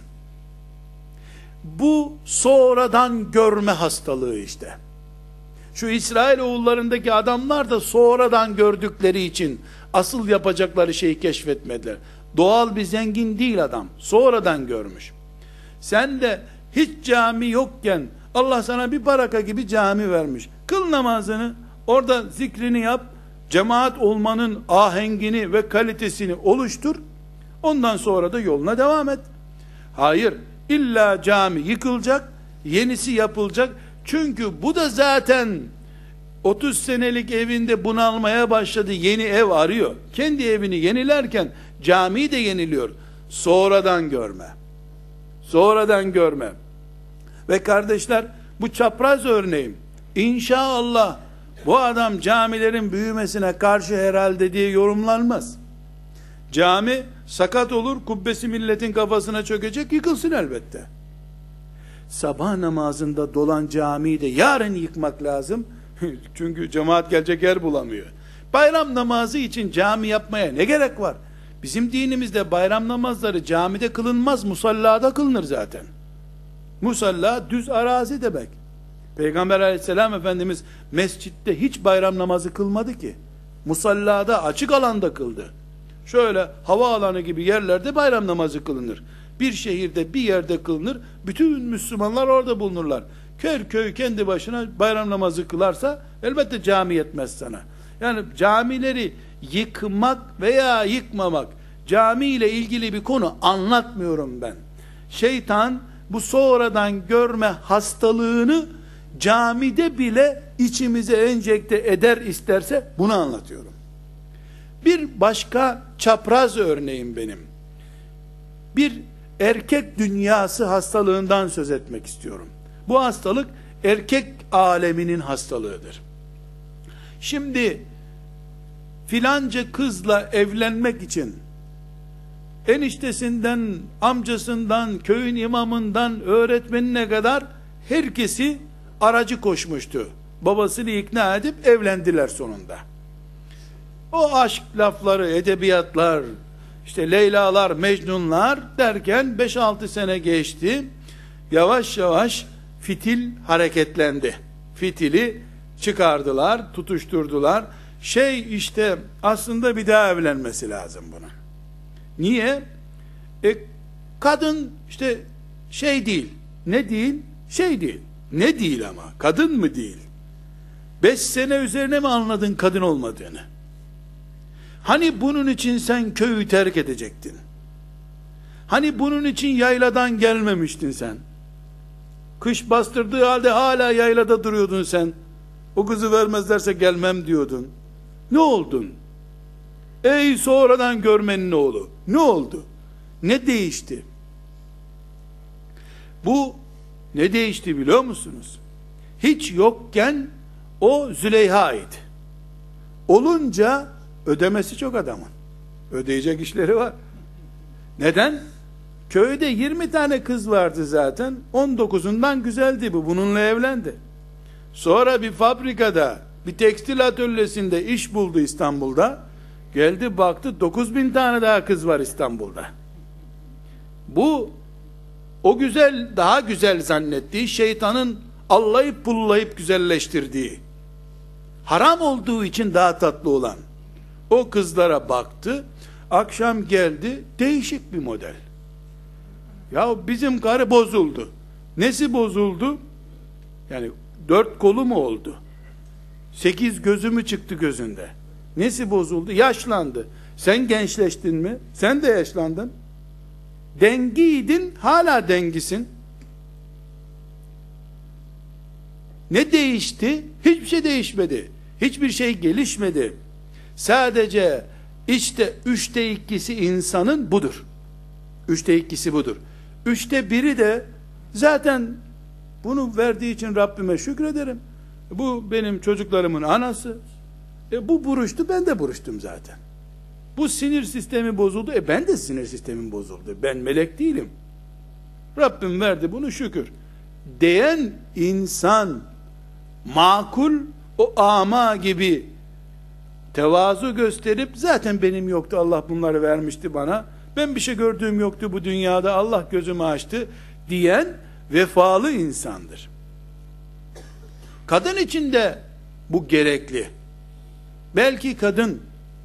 Bu sonradan görme hastalığı işte. Şu İsrail oğullarındaki adamlar da sonradan gördükleri için asıl yapacakları şeyi keşfetmediler. Doğal bir zengin değil adam. Sonradan görmüş. Sen de hiç cami yokken Allah sana bir baraka gibi cami vermiş. Kıl namazını, orada zikrini yap. Cemaat olmanın ahengini ve kalitesini oluştur. Ondan sonra da yoluna devam et. Hayır, illa cami yıkılacak, yenisi yapılacak. Çünkü bu da zaten otuz senelik evinde bunalmaya başladı, yeni ev arıyor. Kendi evini yenilerken camiyi de yeniliyor. Sonradan görme. Sonradan görme. Ve kardeşler, bu çapraz örneğim. İnşallah bu adam camilerin büyümesine karşı herhalde diye yorumlanmaz. Cami sakat olur, kubbesi milletin kafasına çökecek, yıkılsın elbette. Sabah namazında dolan camiyi de yarın yıkmak lazım. Çünkü cemaat gelecek yer bulamıyor. Bayram namazı için cami yapmaya ne gerek var? Bizim dinimizde bayram namazları camide kılınmaz, musallada kılınır zaten. Musalla düz arazi demek. Peygamber aleyhisselam Efendimiz mescitte hiç bayram namazı kılmadı ki. Musallada, açık alanda kıldı. Şöyle havaalanı gibi yerlerde bayram namazı kılınır. Bir şehirde bir yerde kılınır. Bütün Müslümanlar orada bulunurlar. Kör köy kendi başına bayram namazı kılarsa elbette cami yetmez sana. Yani camileri yıkmak veya yıkmamak, cami ile ilgili bir konu anlatmıyorum ben. Şeytan bu sonradan görme hastalığını camide bile içimize enjekte eder isterse bunu anlatıyorum. Bir başka çapraz örneğim benim. Bir erkek dünyası hastalığından söz etmek istiyorum. Bu hastalık erkek aleminin hastalığıdır. Şimdi filanca kızla evlenmek için eniştesinden, amcasından, köyün imamından, öğretmenine kadar herkesi aracı koşmuştu. Babasını ikna edip evlendiler sonunda. O aşk lafları, edebiyatlar, işte Leyla'lar, Mecnunlar derken beş altı sene geçti. Yavaş yavaş fitil hareketlendi. Fitili çıkardılar, tutuşturdular. Şey işte aslında bir daha evlenmesi lazım buna. Niye? E, kadın işte şey değil. Ne değil? Şey değil. Ne değil ama? Kadın mı değil? Beş sene üzerine mi anladın kadın olmadığını? Hani bunun için sen köyü terk edecektin? Hani bunun için yayladan gelmemiştin sen? Kış bastırdığı halde hala yaylada duruyordun sen. O kızı vermezlerse gelmem diyordun. Ne oldun? Ey sonradan görmenin oğlu. Ne oldu? Ne değişti? Bu ne değişti biliyor musunuz? Hiç yokken o Züleyha'ydı. Olunca ödemesi çok adamın. Ödeyecek işleri var. Neden? Köyde yirmi tane kız vardı zaten. on dokuzundan güzeldi bu. Bununla evlendi. Sonra bir fabrikada, bir tekstil atölyesinde iş buldu İstanbul'da. Geldi baktı dokuz bin tane daha kız var İstanbul'da. Bu o güzel, daha güzel zannettiği, şeytanın allayıp pullayıp güzelleştirdiği, haram olduğu için daha tatlı olan o kızlara baktı. Akşam geldi, değişik bir model. Ya bizim karı bozuldu. Nesi bozuldu? Yani dört kolu mu oldu? Sekiz gözü mü çıktı gözünde? Nesi bozuldu? Yaşlandı. Sen gençleştin mi? Sen de yaşlandın. Dengiydin, hala dengisin. Ne değişti? Hiçbir şey değişmedi. Hiçbir şey gelişmedi. Sadece işte üçte ikisi insanın budur. Üçte ikisi budur. Üçte biri de zaten bunu verdiği için Rabbime şükrederim. Bu benim çocuklarımın anası. E bu buruştu, ben de buruştum zaten. Bu sinir sistemi bozuldu. E ben de sinir sistemim bozuldu. Ben melek değilim. Rabbim verdi bunu, şükür. Diyen insan makul, o ama gibi tevazu gösterip zaten benim yoktu, Allah bunları vermişti bana. Ben bir şey gördüğüm yoktu bu dünyada, Allah gözümü açtı diyen vefalı insandır. Kadın için de bu gerekli. Belki kadın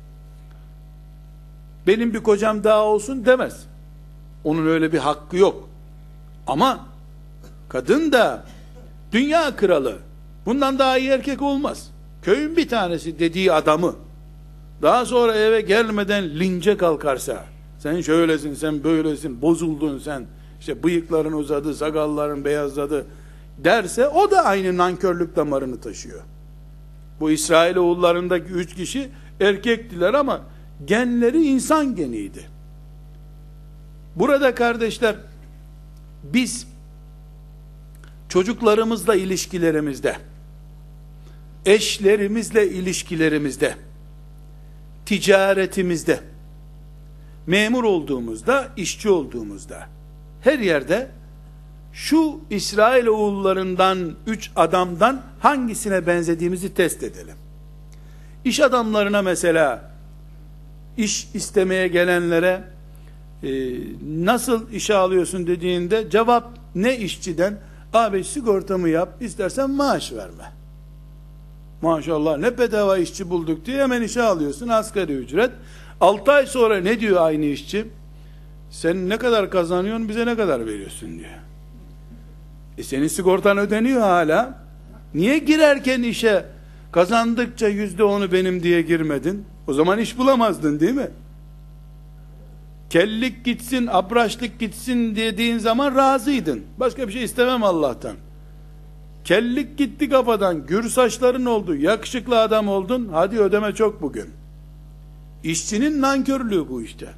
benim bir kocam daha olsun demez. Onun öyle bir hakkı yok. Ama kadın da dünya kralı, bundan daha iyi erkek olmaz. Köyün bir tanesi dediği adamı daha sonra eve gelmeden lince kalkarsa, sen şöylesin, sen böylesin, bozuldun sen, işte bıyıkların uzadı, sakalların beyazladı derse, o da aynı nankörlük damarını taşıyor. Bu İsrailoğullarındaki üç kişi erkektiler ama genleri insan geniydi. Burada kardeşler, biz çocuklarımızla ilişkilerimizde, eşlerimizle ilişkilerimizde, ticaretimizde, memur olduğumuzda, işçi olduğumuzda, her yerde şu İsrailoğullarından üç adamdan hangisine benzediğimizi test edelim. İş adamlarına mesela, iş istemeye gelenlere e, nasıl işe alıyorsun dediğinde cevap ne işçiden? Abi sigortamı yap, istersen maaş verme. Maşallah ne bedava işçi bulduk diye hemen işe alıyorsun, asgari ücret. altı ay sonra ne diyor aynı işçi? Sen ne kadar kazanıyorsun, bize ne kadar veriyorsun diyor. E senin sigortan ödeniyor hala. Niye girerken işe kazandıkça yüzde onu benim diye girmedin? O zaman iş bulamazdın değil mi? Kellik gitsin, abraçlık gitsin dediğin zaman razıydın. Başka bir şey istemem Allah'tan. Kellik gitti kafadan, gür saçların oldu, yakışıklı adam oldun, hadi ödeme çok bugün. İşçinin nankörlüğü bu işte.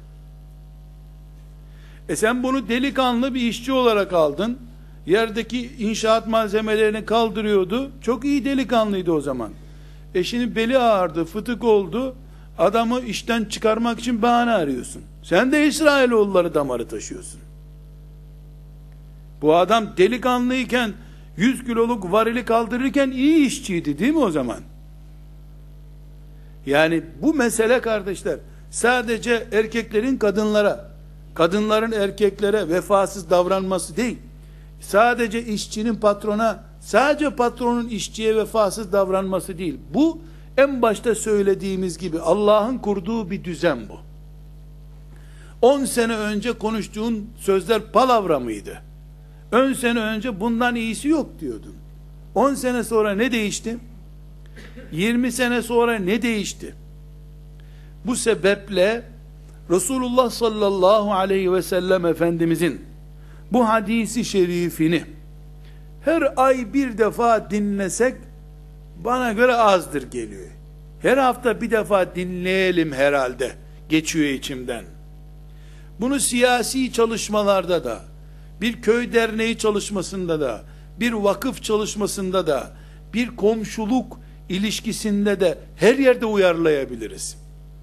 E sen bunu delikanlı bir işçi olarak aldın, yerdeki inşaat malzemelerini kaldırıyordu, çok iyi delikanlıydı o zaman. Eşinin beli ağrıdı, fıtık oldu, adamı işten çıkarmak için bahane arıyorsun. Sen de İsrailoğulları damarı taşıyorsun. Bu adam delikanlıyken yüz kiloluk varili kaldırırken iyi işçiydi değil mi o zaman? Yani bu mesele kardeşler sadece erkeklerin kadınlara, kadınların erkeklere vefasız davranması değil. Sadece işçinin patrona, sadece patronun işçiye vefasız davranması değil. Bu en başta söylediğimiz gibi Allah'ın kurduğu bir düzen bu. on sene önce konuştuğun sözler palavra mıydı? on sene önce bundan iyisi yok diyordun. on sene sonra ne değişti? yirmi sene sonra ne değişti? Bu sebeple Resulullah sallallahu aleyhi ve sellem Efendimizin bu hadisi şerifini her ay bir defa dinlesek bana göre azdır geliyor. Her hafta bir defa dinleyelim herhalde geçiyor içimden. Bunu siyasi çalışmalarda da, bir köy derneği çalışmasında da, bir vakıf çalışmasında da, bir komşuluk ilişkisinde de her yerde uyarlayabiliriz.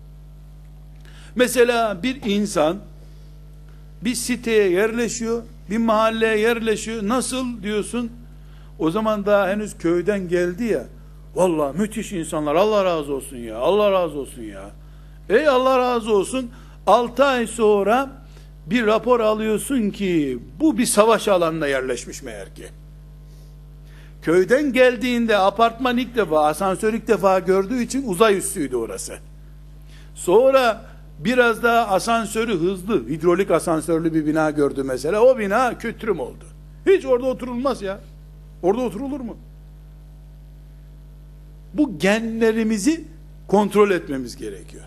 Mesela bir insan bir siteye yerleşiyor, bir mahalleye yerleşiyor. Nasıl diyorsun? O zaman daha henüz köyden geldi ya. Vallahi müthiş insanlar, Allah razı olsun ya, Allah razı olsun ya. Ey Allah razı olsun. altı ay sonra bir rapor alıyorsun ki bu bir savaş alanına yerleşmiş meğer ki. Köyden geldiğinde apartman ilk defa, asansör ilk defa gördüğü için uzay üssüydü orası. Sonra biraz daha asansörü hızlı, hidrolik asansörlü bir bina gördü mesela. O bina kötürüm oldu. Hiç orada oturulmaz ya. Orada oturulur mu? Bu genlerimizi kontrol etmemiz gerekiyor.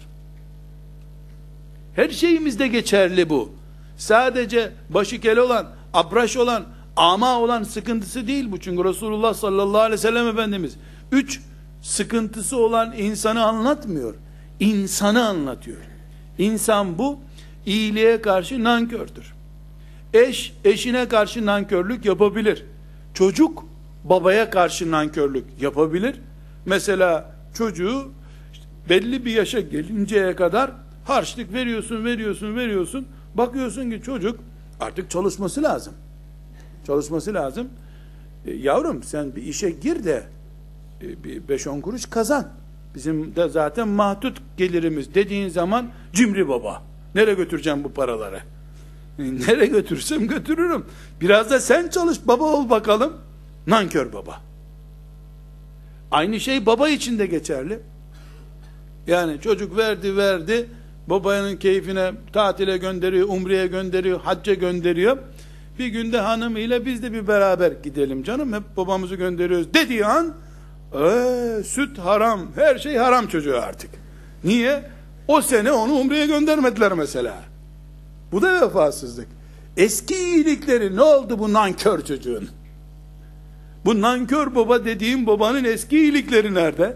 Her şeyimizde geçerli bu. Sadece başı kel olan, abraş olan, ama olan sıkıntısı değil bu. Çünkü Resulullah sallallahu aleyhi ve sellem Efendimiz üç sıkıntısı olan insanı anlatmıyor. İnsanı anlatıyor. İnsan bu, iyiliğe karşı nankördür. Eş, eşine karşı nankörlük yapabilir. Çocuk, babaya karşı nankörlük yapabilir. Mesela çocuğu işte belli bir yaşa gelinceye kadar harçlık veriyorsun, veriyorsun, veriyorsun. Bakıyorsun ki çocuk artık çalışması lazım. Çalışması lazım. E, yavrum sen bir işe gir de e, bir beş on kuruş kazan. Bizim de zaten mahdut gelirimiz dediğin zaman cimri baba. Nereye götüreceğim bu paraları? E, nereye götürsem götürürüm. Biraz da sen çalış baba ol bakalım. Nankör baba. Aynı şey baba için de geçerli. Yani çocuk verdi verdi. Babanın keyfine tatile gönderiyor, umreye gönderiyor, hacca gönderiyor. Bir günde hanımıyla biz de bir beraber gidelim canım, hep babamızı gönderiyoruz dediği an ee, süt haram, her şey haram çocuğa artık. Niye? O sene onu umreye göndermediler mesela. Bu da vefasızlık. Eski iyilikleri ne oldu bu nankör çocuğun? Bu nankör baba dediğim babanın eski iyilikleri nerede?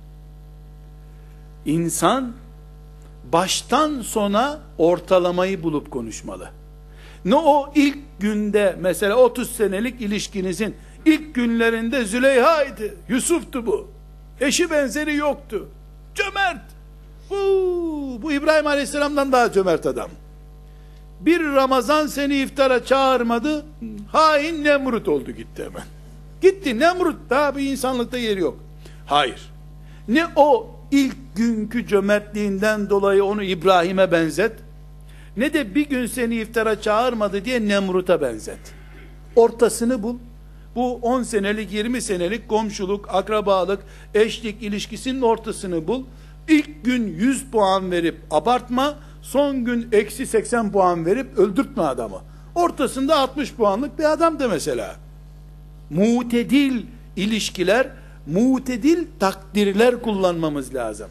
İnsan baştan sona ortalamayı bulup konuşmalı. Ne o ilk günde mesela otuz senelik ilişkinizin ilk günlerinde Züleyha'ydı, Yusuf'tu bu. Eşi benzeri yoktu. Cömert. Bu, bu İbrahim Aleyhisselam'dan daha cömert adam. Bir Ramazan seni iftara çağırmadı, hain Nemrut oldu gitti hemen. Gitti Nemrut, daha bir insanlıkta yeri yok. Hayır. Ne o ilk günkü cömertliğinden dolayı onu İbrahim'e benzet, ne de bir gün seni iftara çağırmadı diye Nemrut'a benzet. Ortasını bul. Bu on senelik, yirmi senelik komşuluk, akrabalık, eşlik ilişkisinin ortasını bul. İlk gün yüz puan verip abartma, son gün eksi seksen puan verip öldürtme adamı. Ortasında altmış puanlık bir adam da mesela. Mutedil ilişkiler, mutedil takdirler kullanmamız lazım.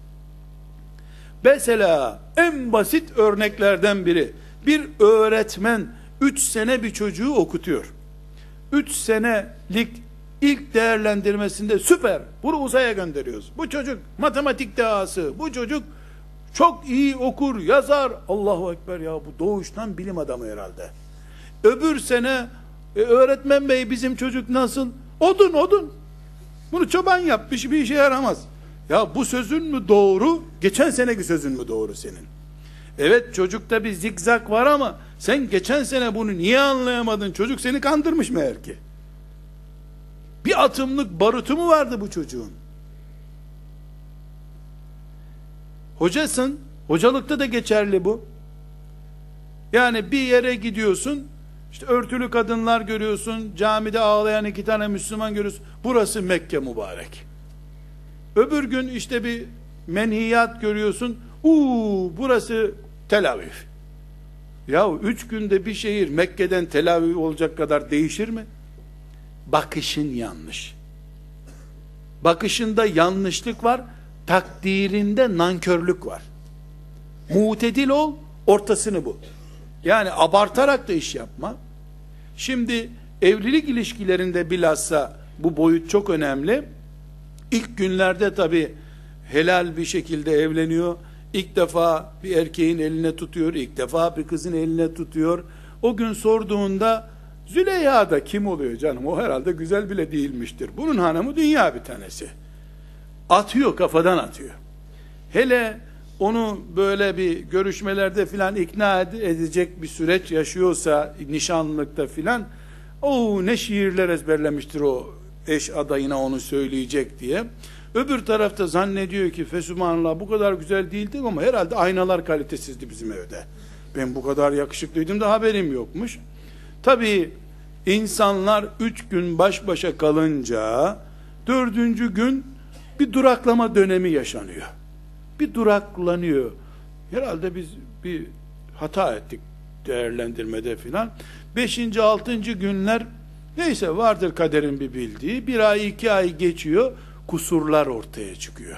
Mesela en basit örneklerden biri, bir öğretmen üç sene bir çocuğu okutuyor. üç senelik ilk değerlendirmesinde süper, bunu uzaya gönderiyoruz. Bu çocuk matematik dehası, bu çocuk çok iyi okur, yazar. Allahu Ekber ya, bu doğuştan bilim adamı herhalde. Öbür sene e, öğretmen bey bizim çocuk nasıl? Odun odun. Bunu çoban yapmış, bir işe yaramaz. Ya bu sözün mü doğru? Geçen seneki sözün mü doğru senin? Evet, çocukta bir zikzak var ama sen geçen sene bunu niye anlayamadın? Çocuk seni kandırmış meğer ki. Bir atımlık barutu mu vardı bu çocuğun? Hocasın, hocalıkta da geçerli bu. Yani bir yere gidiyorsun, işte örtülü kadınlar görüyorsun, camide ağlayan iki tane Müslüman görüyorsun. Burası Mekke mübarek. Öbür gün işte bir menhiyat görüyorsun. Uuu, burası Tel Aviv. Ya üç günde bir şehir Mekke'den Tel Aviv olacak kadar değişir mi? Bakışın yanlış. Bakışında yanlışlık var, takdirinde nankörlük var. Mutedil ol, ortasını bul. Yani abartarak da iş yapma. Şimdi evlilik ilişkilerinde bilhassa bu boyut çok önemli. İlk günlerde tabi helal bir şekilde evleniyor. İlk defa bir erkeğin eline tutuyor, ilk defa bir kızın eline tutuyor. O gün sorduğunda Züleyha da kim oluyor canım? O herhalde güzel bile değilmiştir. Bunun hanımı dünya bir tanesi. Atıyor, kafadan atıyor. Hele onu böyle bir görüşmelerde filan ikna edecek bir süreç yaşıyorsa, nişanlılıkta filan, o ne şiirler ezberlemiştir o eş adayına onu söyleyecek diye. Öbür tarafta zannediyor ki fesubhanallah bu kadar güzel değildi ama herhalde aynalar kalitesizdi bizim evde. Ben bu kadar yakışıklıydım da haberim yokmuş. Tabii insanlar üç gün baş başa kalınca dördüncü gün bir duraklama dönemi yaşanıyor. Bir duraklanıyor. Herhalde biz bir hata ettik değerlendirmede filan. Beşinci, altıncı günler neyse vardır kaderin bir bildiği. Bir ay, iki ay geçiyor. Kusurlar ortaya çıkıyor.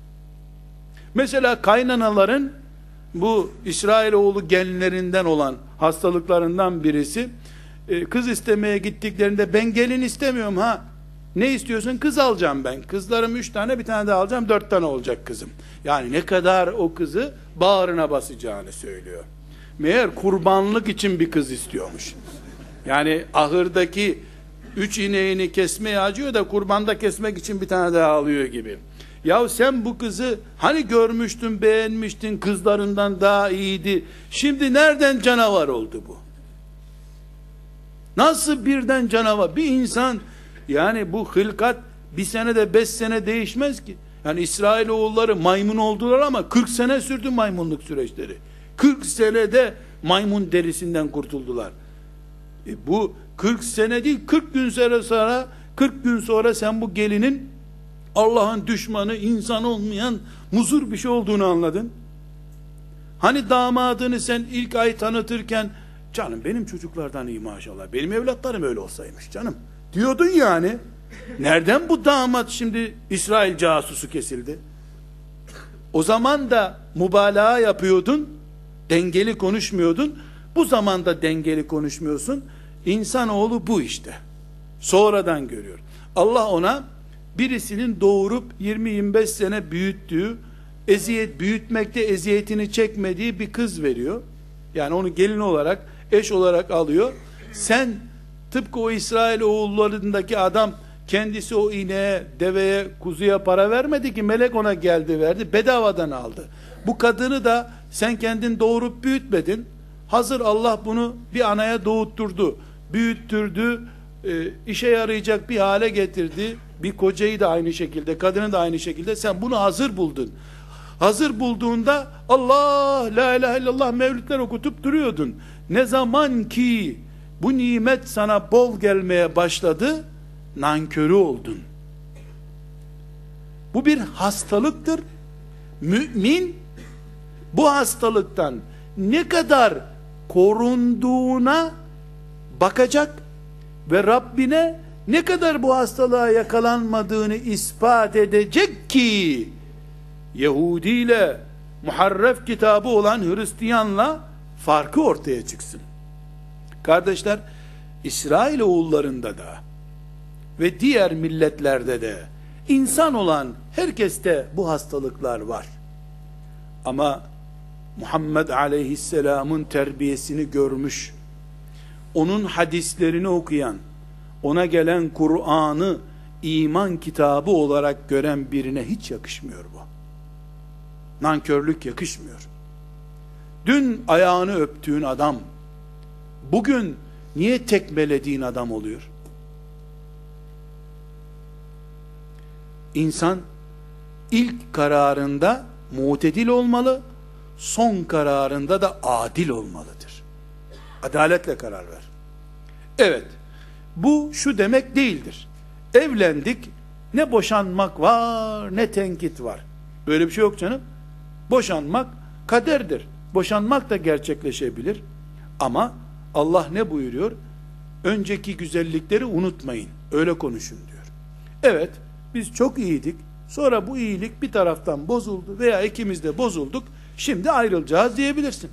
Mesela kaynanaların bu İsrailoğlu genlerinden olan hastalıklarından birisi, kız istemeye gittiklerinde ben gelin istemiyorum ha. Ne istiyorsun? Kız alacağım ben. Kızlarım üç tane, bir tane daha alacağım, dört tane olacak kızım. Yani ne kadar o kızı bağrına basacağını söylüyor. Meğer kurbanlık için bir kız istiyormuş. Yani ahırdaki üç ineğini kesmeye acıyor da kurbanda kesmek için bir tane daha alıyor gibi. Ya sen bu kızı hani görmüştün, beğenmiştin, kızlarından daha iyiydi. Şimdi nereden canavar oldu bu? Nasıl birden canavar? Bir insan, yani bu hılkat bir senede beş sene değişmez ki. Yani İsrailoğulları maymun oldular ama kırk sene sürdü maymunluk süreçleri. kırk senede maymun derisinden kurtuldular. E bu kırk sene değil, kırk gün sonra, kırk gün sonra sen bu gelinin Allah'ın düşmanı, insan olmayan muzur bir şey olduğunu anladın. Hani damadını sen ilk ay tanıtırken, canım benim çocuklardan iyi maşallah, benim evlatlarım öyle olsaymış canım diyordun yani. Nereden bu damat şimdi İsrail casusu kesildi? O zaman da mübalağa yapıyordun, dengeli konuşmuyordun. Bu zamanda dengeli konuşmuyorsun. İnsanoğlu bu işte. Sonradan görüyor. Allah ona birisinin doğurup yirmi yirmi beş sene büyüttüğü, eziyet büyütmekte eziyetini çekmediği bir kız veriyor. Yani onu gelin olarak, eş olarak alıyor. Sen tıpkı o İsrailoğullarındaki adam kendisi o ineğe, deveye, kuzuya para vermedi ki, melek ona geldi verdi, bedavadan aldı. Bu kadını da sen kendin doğurup büyütmedin. Hazır Allah bunu bir anaya doğutturdu, büyüttürdü, e, işe yarayacak bir hale getirdi. Bir kocayı da aynı şekilde, kadını da aynı şekilde sen bunu hazır buldun. Hazır bulduğunda Allah, la ilahe illallah mevlütler okutup duruyordun. Ne zaman ki Bu nimet sana bol gelmeye başladı, nankörü oldun. Bu bir hastalıktır. Mümin bu hastalıktan ne kadar korunduğuna bakacak ve Rabbine ne kadar bu hastalığa yakalanmadığını ispat edecek ki Yahudi ile muharref kitabı olan Hristiyanla farkı ortaya çıksın. Kardeşler, İsrailoğullarında da ve diğer milletlerde de insan olan herkeste bu hastalıklar var. Ama Muhammed Aleyhisselam'ın terbiyesini görmüş, onun hadislerini okuyan, ona gelen Kur'an'ı iman kitabı olarak gören birine hiç yakışmıyor bu. Nankörlük yakışmıyor. Dün ayağını öptüğün adam, bugün niye tekmelediğin adam oluyor? İnsan ilk kararında mutedil olmalı, son kararında da adil olmalıdır. Adaletle karar ver. Evet, bu şu demek değildir. Evlendik, ne boşanmak var, ne tenkit var. Böyle bir şey yok canım. Boşanmak kaderdir. Boşanmak da gerçekleşebilir. Ama Allah ne buyuruyor? Önceki güzellikleri unutmayın. Öyle konuşun diyor. Evet, biz çok iyiydik. Sonra bu iyilik bir taraftan bozuldu veya ikimiz de bozulduk. Şimdi ayrılacağız diyebilirsin.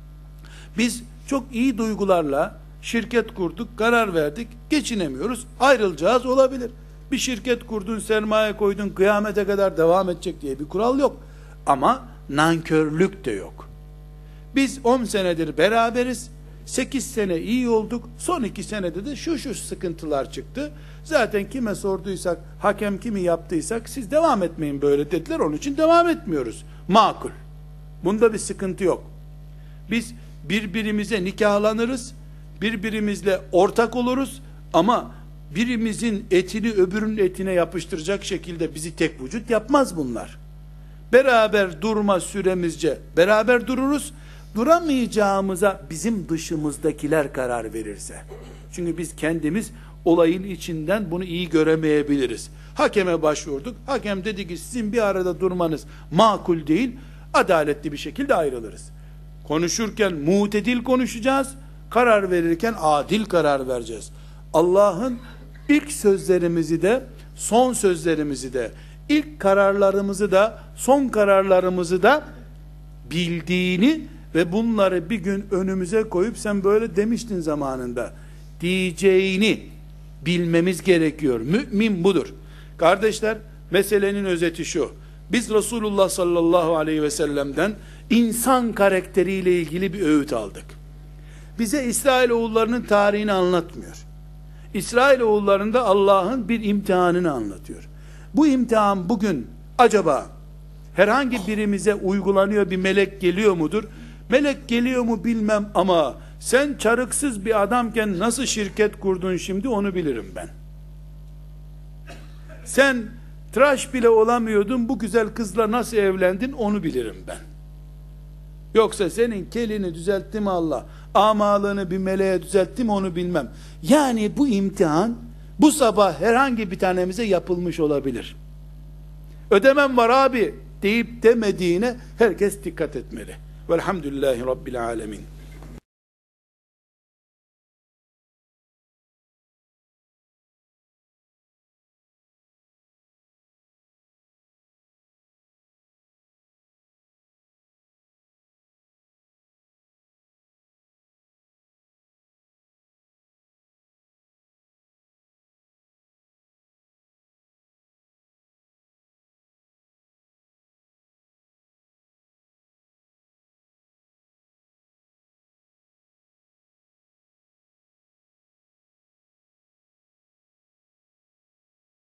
Biz çok iyi duygularla şirket kurduk, karar verdik, geçinemiyoruz, ayrılacağız olabilir. Bir şirket kurdun, sermaye koydun, kıyamete kadar devam edecek diye bir kural yok. Ama nankörlük de yok. Biz on senedir beraberiz, sekiz sene iyi olduk, son iki senede de şu şu sıkıntılar çıktı. Zaten kime sorduysak, hakem kimi yaptıysak, siz devam etmeyin böyle dediler, onun için devam etmiyoruz. Makul. Bunda bir sıkıntı yok. Biz birbirimize nikahlanırız, birbirimizle ortak oluruz ama birimizin etini öbürünün etine yapıştıracak şekilde bizi tek vücut yapmaz bunlar. Beraber durma süremizce beraber dururuz. Duramayacağımıza bizim dışımızdakiler karar verirse. Çünkü biz kendimiz olayın içinden bunu iyi göremeyebiliriz. Hakeme başvurduk. Hakem dedi ki sizin bir arada durmanız makul değil. Adaletli bir şekilde ayrılırız. Konuşurken mutedil konuşacağız. Karar verirken adil karar vereceğiz. Allah'ın ilk sözlerimizi de son sözlerimizi de ilk kararlarımızı da son kararlarımızı da bildiğini ve bunları bir gün önümüze koyup sen böyle demiştin zamanında diyeceğini bilmemiz gerekiyor. Mümin budur. Kardeşler, meselenin özeti şu: biz Resulullah sallallahu aleyhi ve sellem'den insan karakteriyle ilgili bir öğüt aldık. Bize İsrailoğullarının tarihini anlatmıyor. İsrailoğullarında Allah'ın bir imtihanını anlatıyor. Bu imtihan bugün acaba herhangi birimize uygulanıyor, bir melek geliyor mudur? Melek geliyor mu bilmem ama sen çarıksız bir adamken nasıl şirket kurdun şimdi onu bilirim ben. Sen tıraş bile olamıyordun, bu güzel kızla nasıl evlendin onu bilirim ben. Yoksa senin kelini düzeltti mi Allah, amalığını bir meleğe düzeltti mi onu bilmem. Yani bu imtihan bu sabah herhangi bir tanemize yapılmış olabilir. Ödemem var abi deyip demediğine herkes dikkat etmeli. Velhamdülillahi Rabbil alemin.